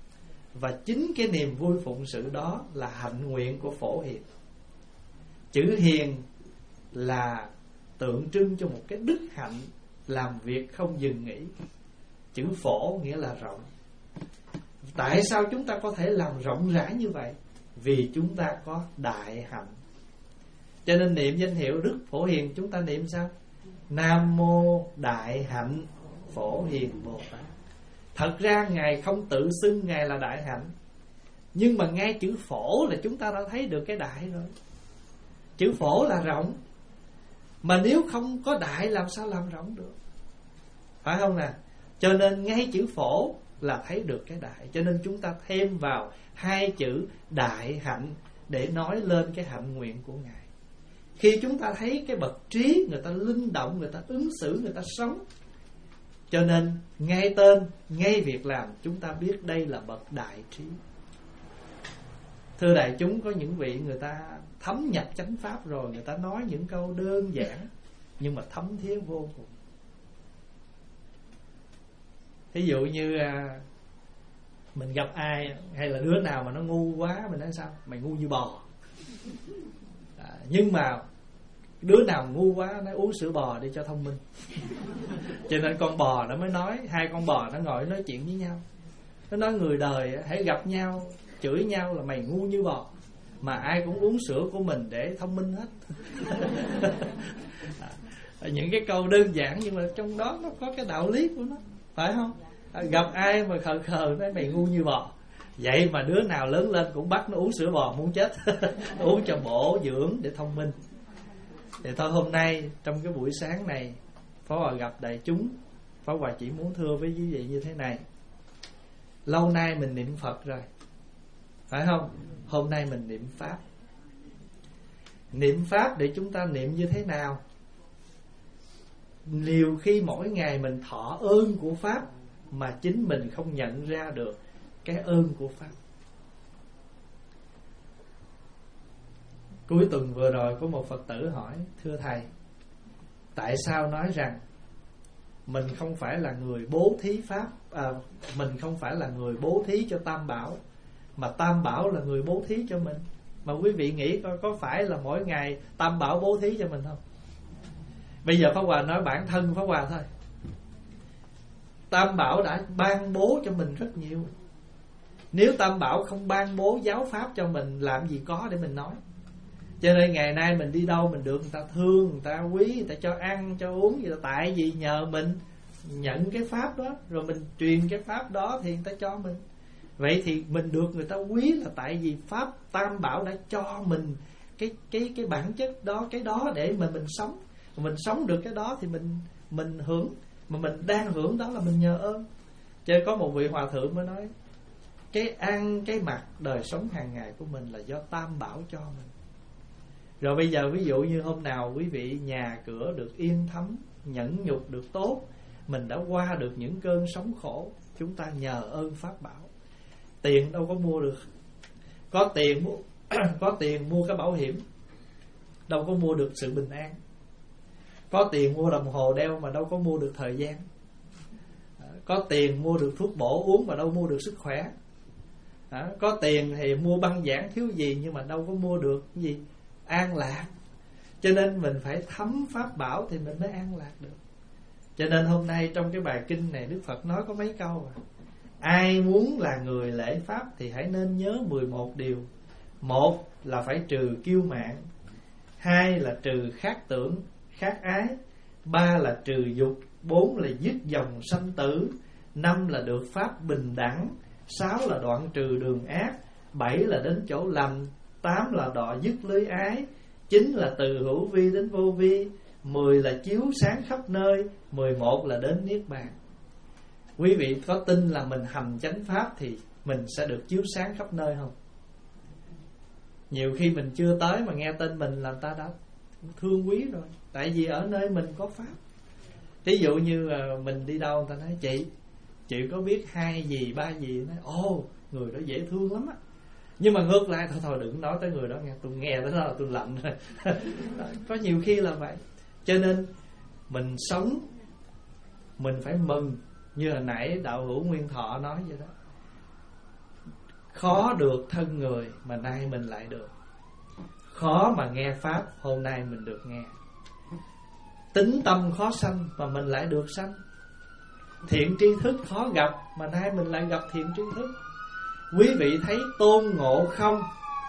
Và chính cái niềm vui phụng sự đó là hạnh nguyện của Phổ Hiền. Chữ hiền là tượng trưng cho một cái đức hạnh làm việc không dừng nghỉ. Chữ phổ nghĩa là rộng. Tại sao chúng ta có thể làm rộng rãi như vậy? Vì chúng ta có đại hạnh. Cho nên niệm danh hiệu Đức Phổ Hiền chúng ta niệm sao? Nam mô Đại Hạnh Phổ Hiền Bồ Tát. Thật ra Ngài không tự xưng Ngài là đại hạnh, nhưng mà ngay chữ phổ là chúng ta đã thấy được cái đại rồi. Chữ phổ là rộng, mà nếu không có đại làm sao làm rộng được, phải không nè? Cho nên ngay chữ phổ là thấy được cái đại. Cho nên chúng ta thêm vào hai chữ đại hạnh để nói lên cái hạnh nguyện của Ngài. Khi chúng ta thấy cái bậc trí, người ta linh động, người ta ứng xử, người ta sống, cho nên ngay tên, ngay việc làm chúng ta biết đây là bậc đại trí. Thưa đại chúng, có những vị người ta thấm nhập chánh pháp rồi, người ta nói những câu đơn giản nhưng mà thấm thía vô cùng. Ví dụ như mình gặp ai hay là đứa nào mà nó ngu quá, mình nói sao? Mày ngu như bò. À, nhưng mà đứa nào ngu quá nó uống sữa bò để cho thông minh. Cho nên con bò nó mới nói, hai con bò nó ngồi nói chuyện với nhau. Nó nói người đời hãy gặp nhau chửi nhau là mày ngu như bò, mà ai cũng uống sữa của mình để thông minh hết. À, những cái câu đơn giản nhưng mà trong đó nó có cái đạo lý của nó, phải không? À, gặp ai mà khờ khờ nói mày ngu như bò, vậy mà đứa nào lớn lên cũng bắt nó uống sữa bò muốn chết. Uống cho bổ dưỡng để thông minh. Thì thôi hôm nay trong cái buổi sáng này, Pháp Hòa gặp đại chúng, Pháp Hòa chỉ muốn thưa với quý vị như thế này. Lâu nay mình niệm Phật rồi, phải không? Hôm nay mình niệm Pháp. Niệm Pháp để chúng ta niệm như thế nào? Nhiều khi mỗi ngày mình thọ ơn của Pháp mà chính mình không nhận ra được cái ơn của Pháp. Cuối tuần vừa rồi có một Phật tử hỏi: thưa Thầy, tại sao nói rằng mình không phải là người bố thí Pháp, à, mình không phải là người bố thí cho Tam Bảo, mà Tam Bảo là người bố thí cho mình? Mà quý vị nghĩ coi, có phải là mỗi ngày Tam Bảo bố thí cho mình không? Bây giờ Pháp Hòa nói bản thân Pháp Hòa thôi. Tam Bảo đã ban bố cho mình rất nhiều. Nếu Tam Bảo không ban bố giáo Pháp cho mình, làm gì có để mình nói. Cho nên ngày nay mình đi đâu mình được người ta thương, người ta quý, người ta cho ăn, cho uống gì là tại vì nhờ mình nhận cái Pháp đó, rồi mình truyền cái Pháp đó thì người ta cho mình. Vậy thì mình được người ta quý là tại vì Pháp Tam Bảo đã cho mình cái cái cái bản chất đó, cái đó để mà mình sống. Mình sống được cái đó thì mình mình hưởng, mà mình đang hưởng đó là mình nhờ ơn. Cho nên có một vị hòa thượng mới nói: cái ăn, cái mặc, đời sống hàng ngày của mình là do Tam Bảo cho mình. Rồi bây giờ ví dụ như hôm nào quý vị nhà cửa được yên thấm, nhẫn nhục được tốt, mình đã qua được những cơn sóng khổ, chúng ta nhờ ơn Pháp Bảo. Tiền đâu có mua được. Có tiền mua có tiền mua cái bảo hiểm, đâu có mua được sự bình an. Có tiền mua đồng hồ đeo mà đâu có mua được thời gian. Có tiền mua được thuốc bổ uống mà đâu mua được sức khỏe. Có tiền thì mua băng giảng thiếu gì, nhưng mà đâu có mua được cái gì? An lạc. Cho nên mình phải thấm Pháp Bảo thì mình mới an lạc được. Cho nên hôm nay trong cái bài kinh này Đức Phật nói có mấy câu à. Ai muốn là người lễ Pháp thì hãy nên nhớ mười một điều. Một là phải trừ kiêu mạn, hai là trừ khát tưởng, khát ái, ba là trừ dục, bốn là dứt dòng sanh tử, năm là được Pháp bình đẳng, sáu là đoạn trừ đường ác, bảy là đến chỗ lành, tám là đọa dứt lưới ái, chín là từ hữu vi đến vô vi, mười là chiếu sáng khắp nơi, mười một là đến niết bàn. Quý vị có tin là mình hành chánh Pháp thì mình sẽ được chiếu sáng khắp nơi không? Nhiều khi mình chưa tới mà nghe tên mình là ta đã thương quý rồi. Tại vì ở nơi mình có Pháp. Ví dụ như mình đi đâu người ta nói: Chị Chị có biết hai gì ba gì? Nói: Ồ, người đó dễ thương lắm á. Nhưng mà ngược lại: Thôi thôi đừng nói tới người đó nghe, tôi nghe tới đó là tôi lạnh rồi. Có nhiều khi là vậy. Cho nên mình sống, mình phải mừng. Như hồi nãy đạo hữu Nguyên Thọ nói vậy đó. khó được thân người mà nay mình lại được. Khó mà nghe pháp, hôm nay mình được nghe. Tính tâm khó sanh mà mình lại được sanh. Thiện tri thức khó gặp mà nay mình lại gặp thiện tri thức. Quý vị thấy Tôn Ngộ Không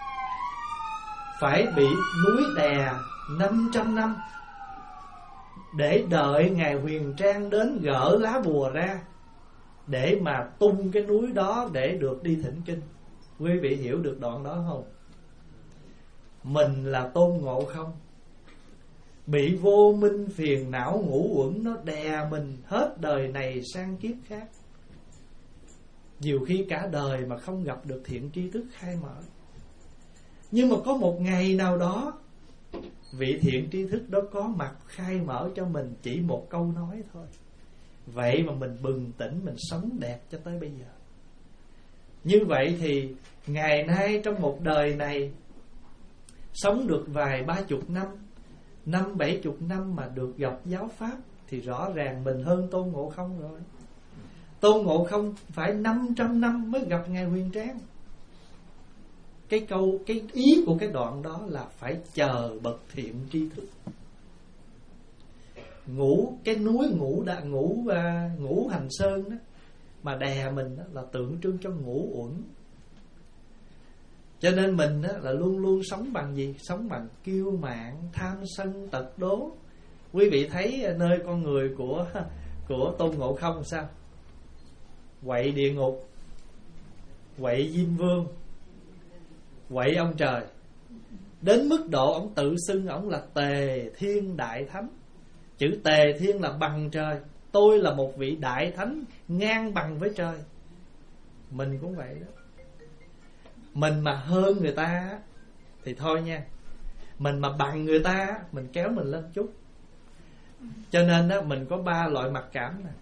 phải bị núi đè năm trăm năm để đợi Ngài Huyền Trang đến gỡ lá bùa ra, để mà tung cái núi đó để được đi thỉnh kinh. Quý vị hiểu được đoạn đó không? Mình là Tôn Ngộ Không, bị vô minh phiền não ngũ uẩn nó đè mình hết đời này sang kiếp khác. Nhiều khi cả đời mà không gặp được thiện tri thức khai mở. Nhưng mà có một ngày nào đó, vị thiện tri thức đó có mặt khai mở cho mình chỉ một câu nói thôi. Vậy mà mình bừng tỉnh, mình sống đẹp cho tới bây giờ. Như vậy thì ngày nay trong một đời này, sống được vài ba chục năm, năm bảy chục năm mà được gặp giáo pháp, thì rõ ràng mình hơn Tôn Ngộ Không rồi. Tôn Ngộ Không phải năm trăm năm mới gặp Ngài Huyền Trang. Cái câu, cái ý của cái đoạn đó là phải chờ bậc thiện tri thức. Ngũ, cái núi ngũ đã ngũ và ngũ hành sơn đó mà đè mình đó, là tượng trưng cho ngũ uẩn. Cho nên mình đó, là luôn luôn sống bằng gì? Sống bằng kiêu mạn, tham sân, tật đố. Quý vị thấy nơi con người của của Tôn Ngộ Không sao? Quậy địa ngục, quậy Diêm Vương, quậy ông trời. Đến mức độ ông tự xưng ông là Tề Thiên Đại Thánh. Chữ Tề Thiên là bằng trời. Tôi là một vị đại thánh ngang bằng với trời. Mình cũng vậy đó. Mình mà hơn người ta thì thôi nha. Mình mà bằng người ta, mình kéo mình lên chút. Cho nên đó, mình có ba loại mặc cảm nè.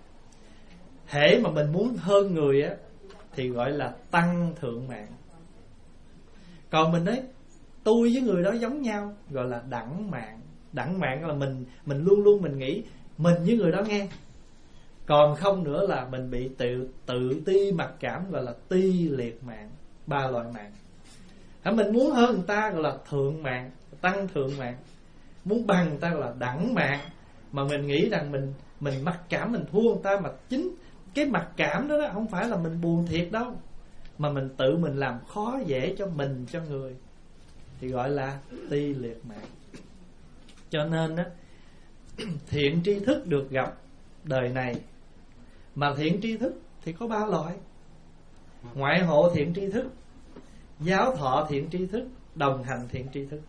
Hễ mà mình muốn hơn người á, thì gọi là tăng thượng mạng. Còn mình nói tôi với người đó giống nhau, gọi là đẳng mạng. Đẳng mạng là mình mình luôn luôn mình nghĩ mình với người đó nghe. Còn không nữa là mình bị tự tự ti mặc cảm, gọi là ti liệt mạng. Ba loại mạng. Hả, mình muốn hơn người ta gọi là thượng mạng, tăng thượng mạng. Muốn bằng người ta gọi là đẳng mạng. Mà mình nghĩ rằng mình mình mặc cảm mình thua người ta, mà chính cái mặc cảm đó, đó không phải là mình buồn thiệt đâu, mà mình tự mình làm khó dễ cho mình, cho người, thì gọi là ti liệt mạng. Cho nên đó, thiện tri thức được gặp đời này. Mà thiện tri thức thì có ba loại: ngoại hộ thiện tri thức, giáo thọ thiện tri thức, đồng hành thiện tri thức.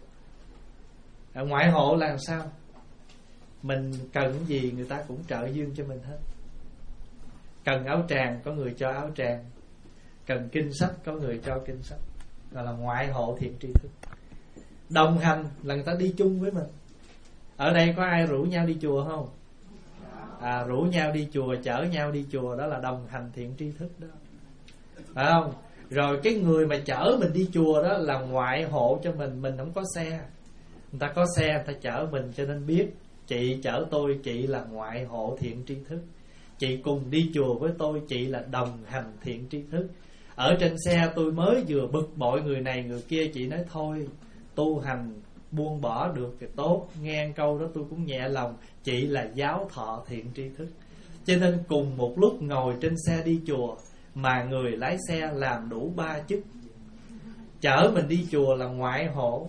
À, ngoại hộ là sao? Mình cần gì người ta cũng trợ duyên cho mình hết. Cần áo tràng có người cho áo tràng, cần kinh sách có người cho kinh sách, gọi là ngoại hộ thiện tri thức. Đồng hành là người ta đi chung với mình. Ở đây có ai rủ nhau đi chùa không? À, rủ nhau đi chùa, chở nhau đi chùa, đó là đồng hành thiện tri thức đó, phải không? Rồi cái người mà chở mình đi chùa đó là ngoại hộ cho mình. Mình không có xe, người ta có xe người ta chở mình, cho nên biết chị chở tôi, chị là ngoại hộ thiện tri thức. Chị cùng đi chùa với tôi, chị là đồng hành thiện tri thức. Ở trên xe tôi mới vừa bực bội người này người kia, chị nói thôi tu hành buông bỏ được thì tốt. Nghe câu đó tôi cũng nhẹ lòng. Chị là giáo thọ thiện tri thức. Cho nên cùng một lúc ngồi trên xe đi chùa, mà người lái xe làm đủ ba chức. Chở mình đi chùa là ngoại hộ,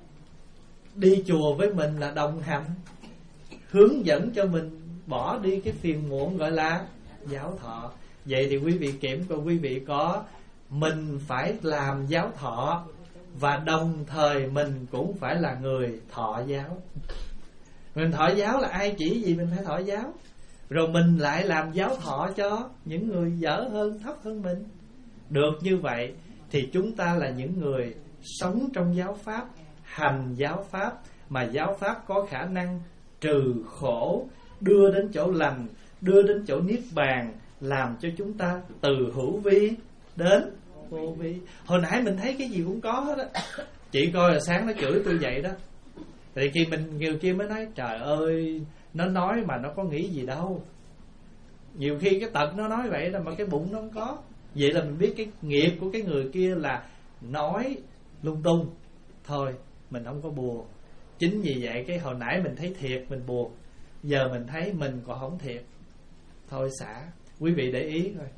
đi chùa với mình là đồng hành, hướng dẫn cho mình bỏ đi cái phiền muộn gọi là giáo thọ. Vậy thì quý vị kiểm coi quý vị có mình phải làm giáo thọ, và đồng thời mình cũng phải là người thọ giáo. Mình thọ giáo là ai chỉ gì mình phải thọ giáo, rồi mình lại làm giáo thọ cho những người dở hơn, thấp hơn mình. Được như vậy thì chúng ta là những người sống trong giáo pháp, hành giáo pháp, mà giáo pháp có khả năng trừ khổ, đưa đến chỗ lành, đưa đến chỗ niết bàn, làm cho chúng ta từ hữu vi đến vô vi. Hồi nãy mình thấy cái gì cũng có hết á. Chị coi là sáng nó chửi tôi vậy đó, thì khi mình người kia mới nói trời ơi, nó nói mà nó có nghĩ gì đâu. Nhiều khi cái tật nó nói vậy đó, mà cái bụng nó không có. Vậy là mình biết cái nghiệp của cái người kia là nói lung tung. Thôi mình không có buồn. Chính vì vậy cái hồi nãy mình thấy thiệt mình buồn, giờ mình thấy mình còn không thiệt, thôi xả. Quý vị để ý thôi,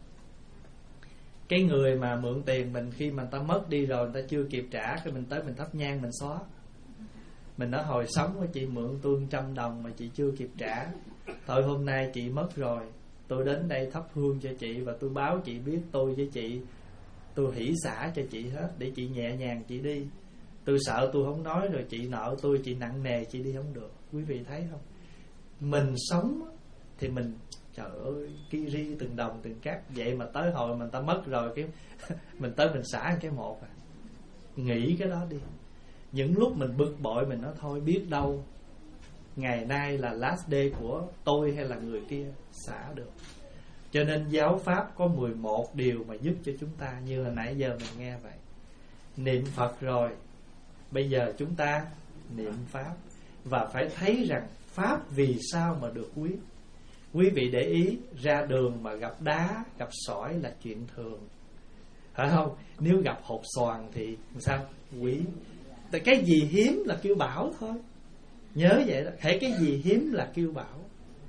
cái người mà mượn tiền mình, khi mà người ta mất đi rồi, người ta chưa kịp trả, cái mình tới mình thắp nhang mình xóa. Mình nói hồi sống của chị mượn tôi một trăm đồng mà chị chưa kịp trả, thôi hôm nay chị mất rồi, tôi đến đây thắp hương cho chị, và tôi báo chị biết tôi với chị, tôi hỷ xả cho chị hết, để chị nhẹ nhàng chị đi. Tôi sợ tôi không nói rồi chị nợ tôi, chị nặng nề chị đi không được. Quý vị thấy không? Mình sống thì mình trời ơi ki ri từng đồng từng cát, vậy mà tới hồi mình ta mất rồi cái mình tới mình xả cái một à. Nghĩ cái đó đi. Những lúc mình bực bội mình nói thôi biết đâu ngày nay là last day của tôi hay là người kia, xả được. Cho nên giáo pháp có mười một điều mà giúp cho chúng ta, như hồi nãy giờ mình nghe vậy. Niệm Phật rồi, bây giờ chúng ta niệm Pháp, và phải thấy rằng Pháp vì sao mà được quý. Quý vị để ý, ra đường mà gặp đá, gặp sỏi là chuyện thường, phải không? Nếu gặp hột xoàn thì sao? Quý. Tại cái gì hiếm là kêu bảo thôi. Nhớ vậy đó, hễ cái gì hiếm là kêu bảo.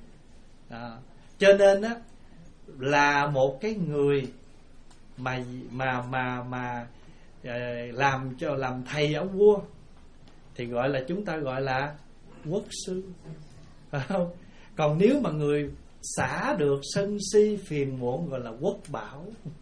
Đó. Cho nên á, là một cái người mà mà mà mà làm cho làm thầy ông vua thì gọi là chúng ta gọi là quốc sư, phải không? Còn nếu mà người xả được sân si phiền muộn gọi là quốc bảo.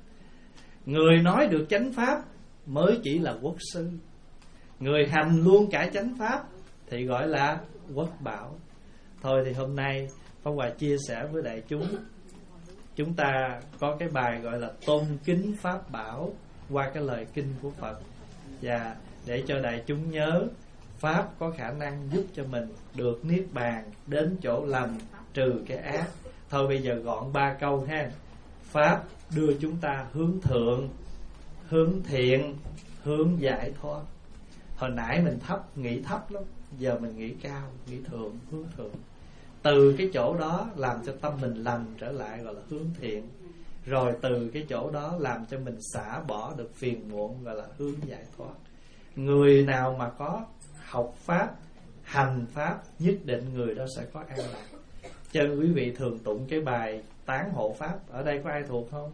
Người nói được chánh pháp mới chỉ là quốc sư. Người hành luôn cả chánh pháp thì gọi là quốc bảo. Thôi thì hôm nay Pháp Hòa chia sẻ với đại chúng, chúng ta có cái bài gọi là tôn kính pháp bảo qua cái lời kinh của Phật, và để cho đại chúng nhớ pháp có khả năng giúp cho mình được niết bàn, đến chỗ lành, trừ cái ác. Thôi bây giờ gọn ba câu ha. Pháp đưa chúng ta hướng thượng, hướng thiện, hướng giải thoát. Hồi nãy mình thấp, nghĩ thấp lắm, giờ mình nghĩ cao, nghĩ thượng, hướng thượng. Từ cái chỗ đó làm cho tâm mình lành trở lại gọi là hướng thiện. Rồi từ cái chỗ đó làm cho mình xả bỏ được phiền muộn gọi là hướng giải thoát. Người nào mà có học pháp, hành pháp, nhất định người đó sẽ có an lạc. Cho nên quý vị thường tụng cái bài tán hộ pháp, ở đây có ai thuộc không?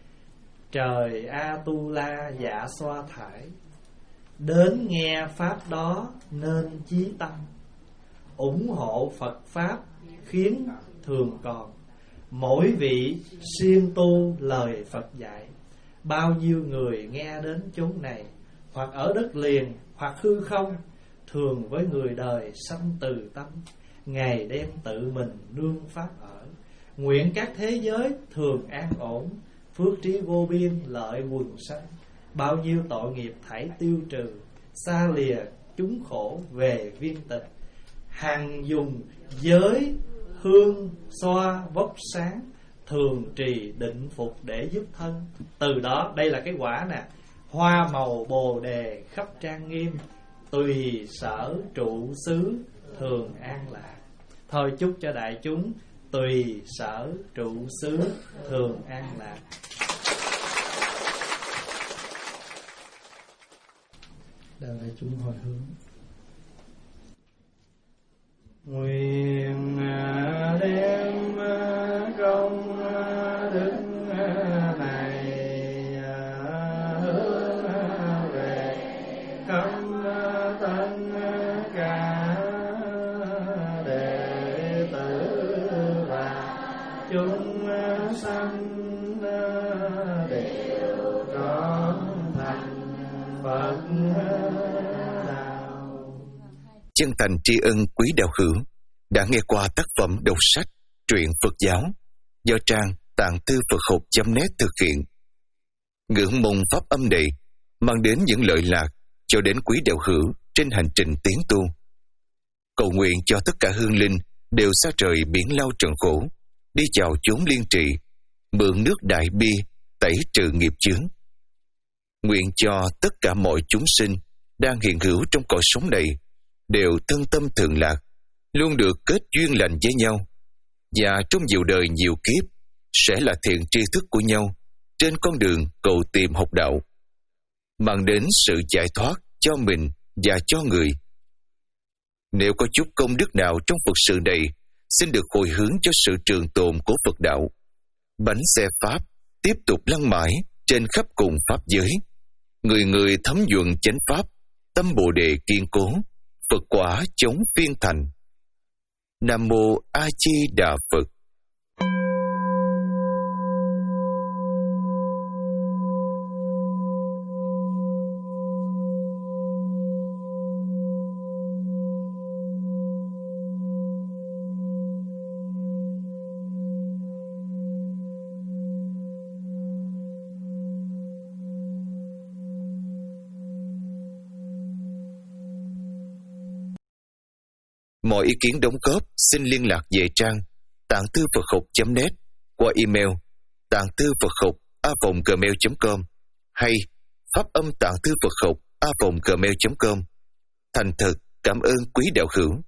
Trời A Tu La dạ xoa thải, đến nghe pháp đó nên chí tâm, ủng hộ Phật pháp khiến thường còn, mỗi vị siêng tu lời Phật dạy. Bao nhiêu người nghe đến chốn này, hoặc ở đất liền hoặc hư không, thường với người đời sanh từ tâm, ngày đêm tự mình nương pháp ở. Nguyện các thế giới thường an ổn, phước trí vô biên lợi quần sanh. Bao nhiêu tội nghiệp thảy tiêu trừ, xa lìa chúng khổ về viên tịch. Hằng dùng giới hương xoa vóc sáng, thường trì định phục để giúp thân. Từ đó, đây là cái quả nè. Hoa màu bồ đề khắp trang nghiêm, tùy sở trụ xứ thường an lạc. Thôi chúc cho đại chúng tùy sở trụ xứ thường an lạc. Đây là chúng hồi hướng. Nguyện đem công đức này hướng về khắp tất cả đệ tử và chúng sanh đều trọn thành Phật đạo. Chân thành tri ân quý đạo hữu đã nghe qua tác phẩm đọc sách truyện Phật giáo do trang tạng thư Phật học chấm net thực hiện. Ngưỡng mong pháp âm này mang đến những lợi lạc cho đến quý đạo hữu trên hành trình tiến tu. Cầu nguyện cho tất cả hương linh đều xa trời biển lao trần khổ, đi vào chốn liên trị, mượn nước đại bi tẩy trừ nghiệp chướng. Nguyện cho tất cả mọi chúng sinh đang hiện hữu trong cõi sống này đều thân tâm thường lạc, luôn được kết duyên lành với nhau, và trong nhiều đời nhiều kiếp sẽ là thiện tri thức của nhau, trên con đường cầu tìm học đạo, mang đến sự giải thoát cho mình và cho người. Nếu có chút công đức nào trong Phật sự này, xin được hồi hướng cho sự trường tồn của Phật đạo. Bánh xe Pháp tiếp tục lăn mãi trên khắp cùng Pháp giới. Người người thấm nhuận chánh Pháp, tâm Bồ Đề kiên cố, Phật quả chống phiên thành. Nam Mô A Di Đà Phật. Mọi ý kiến đóng góp xin liên lạc về trang tạng thư Phật học chấm net qua email tạng thư Phật học a vòng gmail chấm com hay pháp âm tạng thư Phật học a vòng gmail chấm com. Thành thật cảm ơn quý đạo hữu.